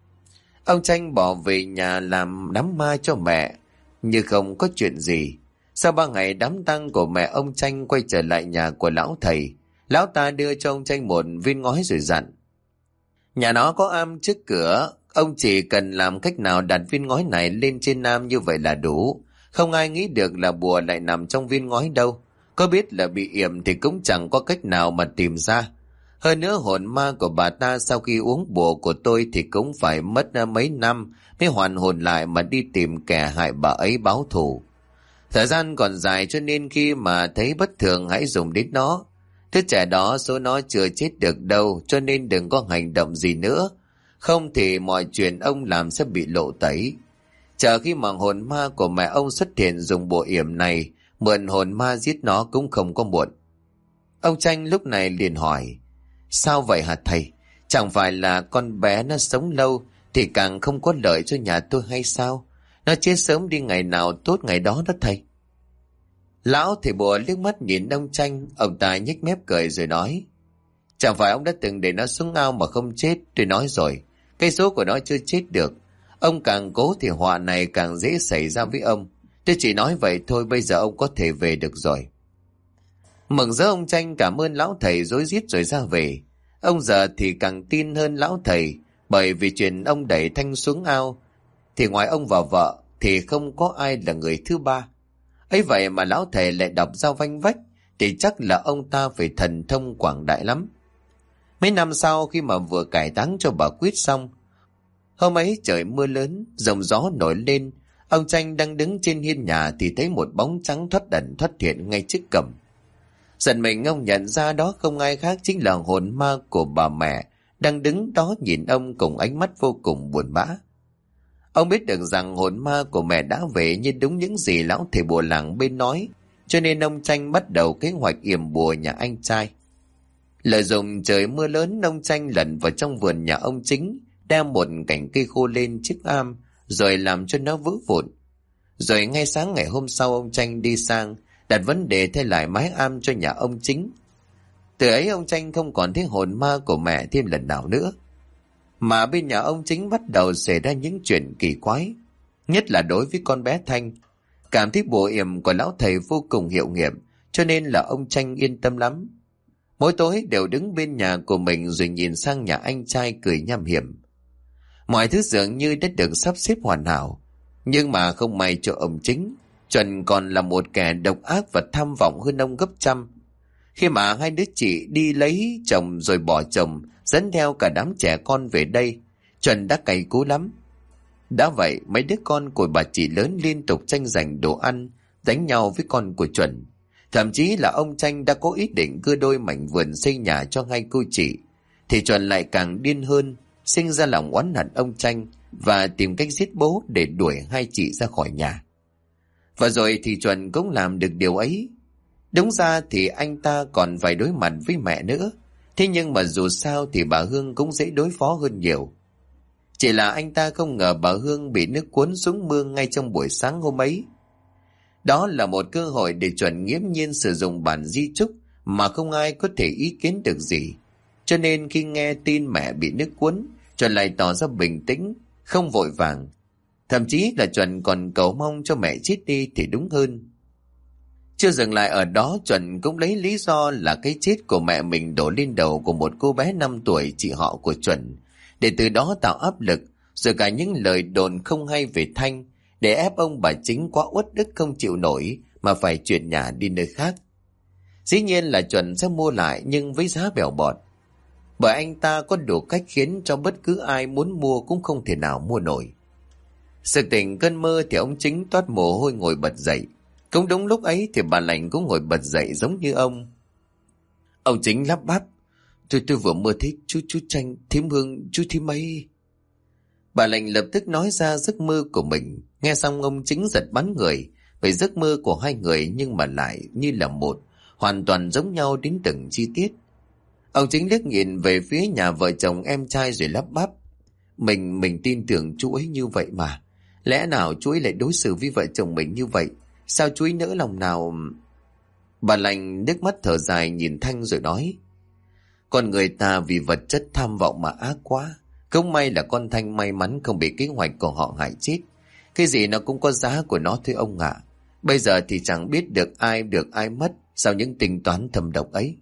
Ông Tranh bỏ về nhà làm đám ma cho mẹ như không có chuyện gì. Sau ba ngày đám tang của mẹ, ông Tranh quay trở lại nhà của lão thầy. Lão ta đưa cho ông Tranh một viên ngói rồi dặn: nhà nó có am trước cửa, ông chỉ cần làm cách nào đặt viên ngói này lên trên am như vậy là đủ. Không ai nghĩ được là bùa lại nằm trong viên ngói đâu. Có biết là bị yểm thì cũng chẳng có cách nào mà tìm ra. Hơn nữa hồn ma của bà ta sau khi uống bùa của tôi thì cũng phải mất mấy năm mới hoàn hồn lại mà đi tìm kẻ hại bà ấy báo thù. Thời gian còn dài, cho nên khi mà thấy bất thường hãy dùng đến nó. Đứa trẻ đó số nó chưa chết được đâu, cho nên đừng có hành động gì nữa. Không thì mọi chuyện ông làm sẽ bị lộ tẩy. Chờ khi mà hồn ma của mẹ ông xuất hiện dùng bùa yểm này, mượn hồn ma giết nó cũng không có muộn. Ông Tranh lúc này liền hỏi: sao vậy hả thầy? Chẳng phải là con bé nó sống lâu thì càng không có lợi cho nhà tôi hay sao? Nó chết sớm đi ngày nào tốt ngày đó đó thầy. Lão thầy bùa liếc mắt nhìn ông Tranh, ông ta nhếch mép cười rồi nói: chẳng phải ông đã từng để nó xuống ao mà không chết? Tôi nói rồi, cái số của nó chưa chết được. Ông càng cố thì họa này càng dễ xảy ra với ông. Tôi chỉ nói vậy thôi, bây giờ ông có thể về được rồi. Mừng rỡ, ông Tranh cảm ơn lão thầy rối rít rồi ra về. Ông giờ thì càng tin hơn lão thầy, bởi vì chuyện ông đẩy Thanh xuống ao thì ngoài ông và vợ thì không có ai là người thứ ba. Ấy vậy mà lão thầy lại đọc giao vanh vách thì chắc là ông ta phải thần thông quảng đại lắm. Mấy năm sau, khi mà vừa cải táng cho bà Quyết xong, hôm ấy trời mưa lớn, dòng gió nổi lên. Ông Tranh đang đứng trên hiên nhà thì thấy một bóng trắng thoát ẩn thoát hiện ngay trước cổng. Giật mình, ông nhận ra đó không ai khác chính là hồn ma của bà mẹ đang đứng đó nhìn ông cùng ánh mắt vô cùng buồn bã. Ông biết được rằng hồn ma của mẹ đã về như đúng những gì lão thầy bùa làng bên nói, cho nên ông Tranh bắt đầu kế hoạch yểm bùa nhà anh trai. Lợi dụng trời mưa lớn, ông Tranh lẩn vào trong vườn nhà ông Chính, đem một cành cây khô lên chiếc am rồi làm cho nó vỡ vụn. Rồi ngay sáng ngày hôm sau, ông Tranh đi sang đặt vấn đề thay lại mái am cho nhà ông Chính. Từ ấy ông Tranh không còn thấy hồn ma của mẹ thêm lần nào nữa. Mà bên nhà ông Chính bắt đầu xảy ra những chuyện kỳ quái, nhất là đối với con bé Thanh. Cảm thấy bùa yểm của lão thầy vô cùng hiệu nghiệm, cho nên là ông Tranh yên tâm lắm. Mỗi tối đều đứng bên nhà của mình rồi nhìn sang nhà anh trai cười nham hiểm. Mọi thứ dường như đã được sắp xếp hoàn hảo, nhưng mà không may cho ông Chính, Chuẩn còn là một kẻ độc ác và tham vọng hơn ông gấp trăm. Khi mà hai đứa chị đi lấy chồng rồi bỏ chồng, dẫn theo cả đám trẻ con về đây, Chuẩn đã cay cú lắm. Đã vậy, mấy đứa con của bà chị lớn liên tục tranh giành đồ ăn, đánh nhau với con của Chuẩn. Thậm chí là ông Tranh đã có ý định cưa đôi mảnh vườn xây nhà cho hai cô chị, thì Chuẩn lại càng điên hơn, sinh ra lòng oán hận ông Tranh và tìm cách giết bố để đuổi hai chị ra khỏi nhà. Và rồi thì Chuẩn cũng làm được điều ấy. Đúng ra thì anh ta còn phải đối mặt với mẹ nữa, thế nhưng mà dù sao thì bà Hương cũng dễ đối phó hơn nhiều. Chỉ là anh ta không ngờ bà Hương bị nước cuốn xuống mương ngay trong buổi sáng hôm ấy. Đó là một cơ hội để Chuẩn nghiễm nhiên sử dụng bản di chúc mà không ai có thể ý kiến được gì. cho nên khi nghe tin mẹ bị nước cuốn, Chuẩn lại tỏ ra bình tĩnh, không vội vàng. Thậm chí là Chuẩn còn cầu mong cho mẹ chết đi thì đúng hơn. Chưa dừng lại ở đó, Chuẩn cũng lấy lý do là cái chết của mẹ mình đổ lên đầu của một cô bé năm tuổi, chị họ của Chuẩn, để từ đó tạo áp lực, rồi cả những lời đồn không hay về Thanh, để ép ông bà Chính quá uất ức không chịu nổi mà phải chuyển nhà đi nơi khác. Dĩ nhiên là Chuẩn sẽ mua lại, nhưng với giá bèo bọt, bởi anh ta có đủ cách khiến cho bất cứ ai muốn mua cũng không thể nào mua nổi. Sực tỉnh cơn mơ thì ông Chính toát mồ hôi ngồi bật dậy. Cũng đúng lúc ấy thì bà Lành cũng ngồi bật dậy giống như ông. Ông Chính lắp bắp: Tôi tôi vừa mơ thấy chú chú Tranh, thím Hương, chú thím ấy. Bà Lành lập tức nói ra giấc mơ của mình. Nghe xong ông Chính giật bắn người, bởi giấc mơ của hai người nhưng mà lại như là một, hoàn toàn giống nhau đến từng chi tiết. Ông Chính liếc nhìn về phía nhà vợ chồng em trai rồi lắp bắp: Mình, mình tin tưởng chú ấy như vậy mà. Lẽ nào chú ấy lại đối xử với vợ chồng mình như vậy? Sao chú ấy nỡ lòng nào? Bà Lành nước mắt thở dài nhìn Thanh rồi nói: Con người ta vì vật chất tham vọng mà ác quá. Không may là con Thanh may mắn không bị kế hoạch của họ hại chết. Cái gì nó cũng có giá của nó thôi ông ạ. Bây giờ thì chẳng biết được ai được ai mất sau những tính toán thầm độc ấy.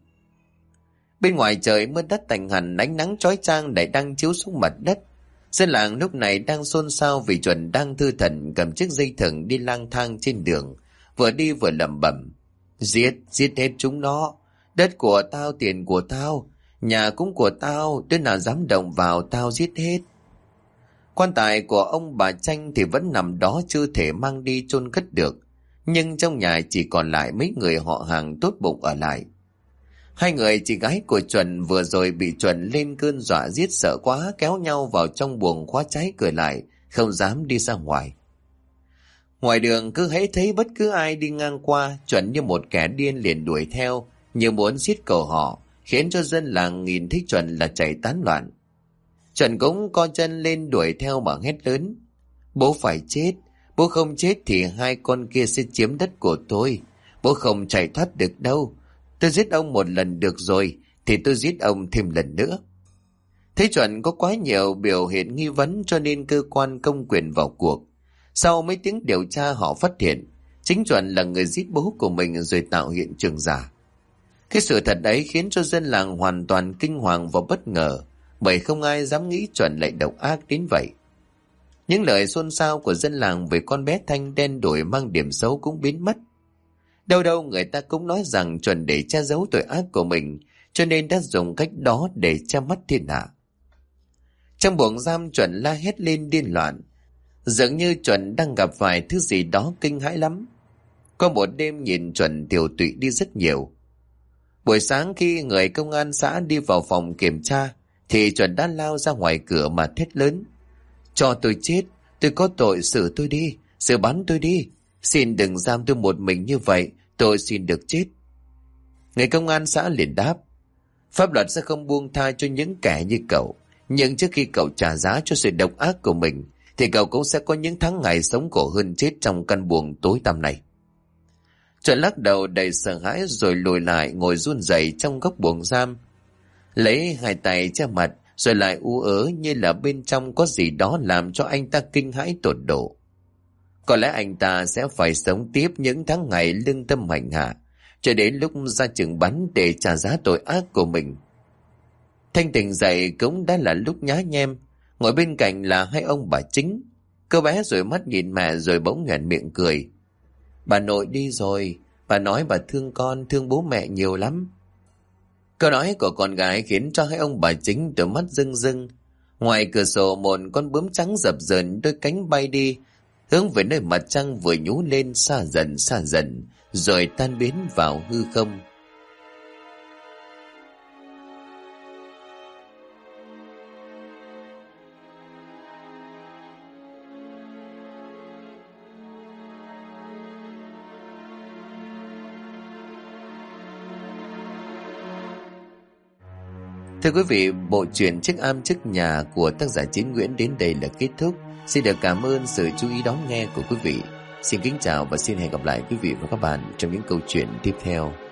Bên ngoài trời mưa đất tạnh hẳn, ánh nắng chói chang lại đang chiếu xuống mặt đất. Dân làng lúc này đang xôn xao vì Chuẩn đang thư thần cầm chiếc dây thừng đi lang thang trên đường, vừa đi vừa lẩm bẩm: Giết, giết hết chúng nó. Đất của tao, tiền của tao, nhà cũng của tao, đứa nào dám động vào tao giết hết. Quan tài của ông bà Tranh thì vẫn nằm đó chưa thể mang đi chôn cất được, nhưng trong nhà chỉ còn lại mấy người họ hàng tốt bụng ở lại. Hai người chị gái của Chuẩn vừa rồi bị Chuẩn lên cơn dọa giết sợ quá, kéo nhau vào trong buồng khóa trái cửa lại, không dám đi ra ngoài. Ngoài đường cứ hễ thấy bất cứ ai đi ngang qua, Chuẩn như một kẻ điên liền đuổi theo, như muốn giết cổ họ, khiến cho dân làng nhìn thấy Chuẩn là chạy tán loạn. Chuẩn cũng co chân lên đuổi theo mà hét lớn: Bố phải chết, bố không chết thì hai con kia sẽ chiếm đất của tôi. Bố không chạy thoát được đâu. Tôi giết ông một lần được rồi, thì tôi giết ông thêm lần nữa. Thấy Chuẩn có quá nhiều biểu hiện nghi vấn cho nên cơ quan công quyền vào cuộc. Sau mấy tiếng điều tra họ phát hiện chính Chuẩn là người giết bố của mình rồi tạo hiện trường giả. Cái sự thật ấy khiến cho dân làng hoàn toàn kinh hoàng và bất ngờ, bởi không ai dám nghĩ Chuẩn lại độc ác đến vậy. Những lời xôn xao của dân làng về con bé Thanh đen đủi mang điểm xấu cũng biến mất. Đâu đâu người ta cũng nói rằng Chuẩn để che giấu tội ác của mình, cho nên đã dùng cách đó để che mắt thiên hạ. Trong buồng giam, Chuẩn la hét lên điên loạn, dường như Chuẩn đang gặp phải thứ gì đó kinh hãi lắm. Có một đêm nhìn Chuẩn tiều tụy đi rất nhiều. Buổi sáng khi người công an xã đi vào phòng kiểm tra thì Chuẩn đã lao ra ngoài cửa mà thét lớn: Cho tôi chết, tôi có tội, xử tôi đi, xử bắn tôi đi. Xin đừng giam tôi một mình như vậy, tôi xin được chết. Người công an xã liền đáp: Pháp luật sẽ không buông tha cho những kẻ như cậu, nhưng trước khi cậu trả giá cho sự độc ác của mình thì cậu cũng sẽ có những tháng ngày sống khổ hơn chết trong căn buồng tối tăm này. Chuẩn lắc đầu đầy sợ hãi rồi lùi lại ngồi run rẩy trong góc buồng giam, lấy hai tay che mặt rồi lại ú ớ như là bên trong có gì đó làm cho anh ta kinh hãi tột độ. Có lẽ anh ta sẽ phải sống tiếp những tháng ngày lương tâm hành hạ cho đến lúc ra trường bắn để trả giá tội ác của mình. Thanh tỉnh dậy cũng đã là lúc nhá nhem, ngồi bên cạnh là hai ông bà Chính. Cô bé rồi mắt nhìn mẹ rồi bỗng nhoẻn miệng cười: Bà nội đi rồi, bà nói bà thương con, thương bố mẹ nhiều lắm. Câu nói của con gái khiến cho hai ông bà Chính đôi mắt rưng rưng. Ngoài cửa sổ một con bướm trắng dập dờn đôi cánh bay đi, hướng về nơi mặt trăng vừa nhú lên, xa dần xa dần rồi tan biến vào hư không. Thưa quý vị, bộ truyện Chiếc am trước nhà của tác giả Chiến Nguyễn đến đây là kết thúc. Xin được cảm ơn sự chú ý đón nghe của quý vị. Xin kính chào và xin hẹn gặp lại quý vị và các bạn trong những câu chuyện tiếp theo.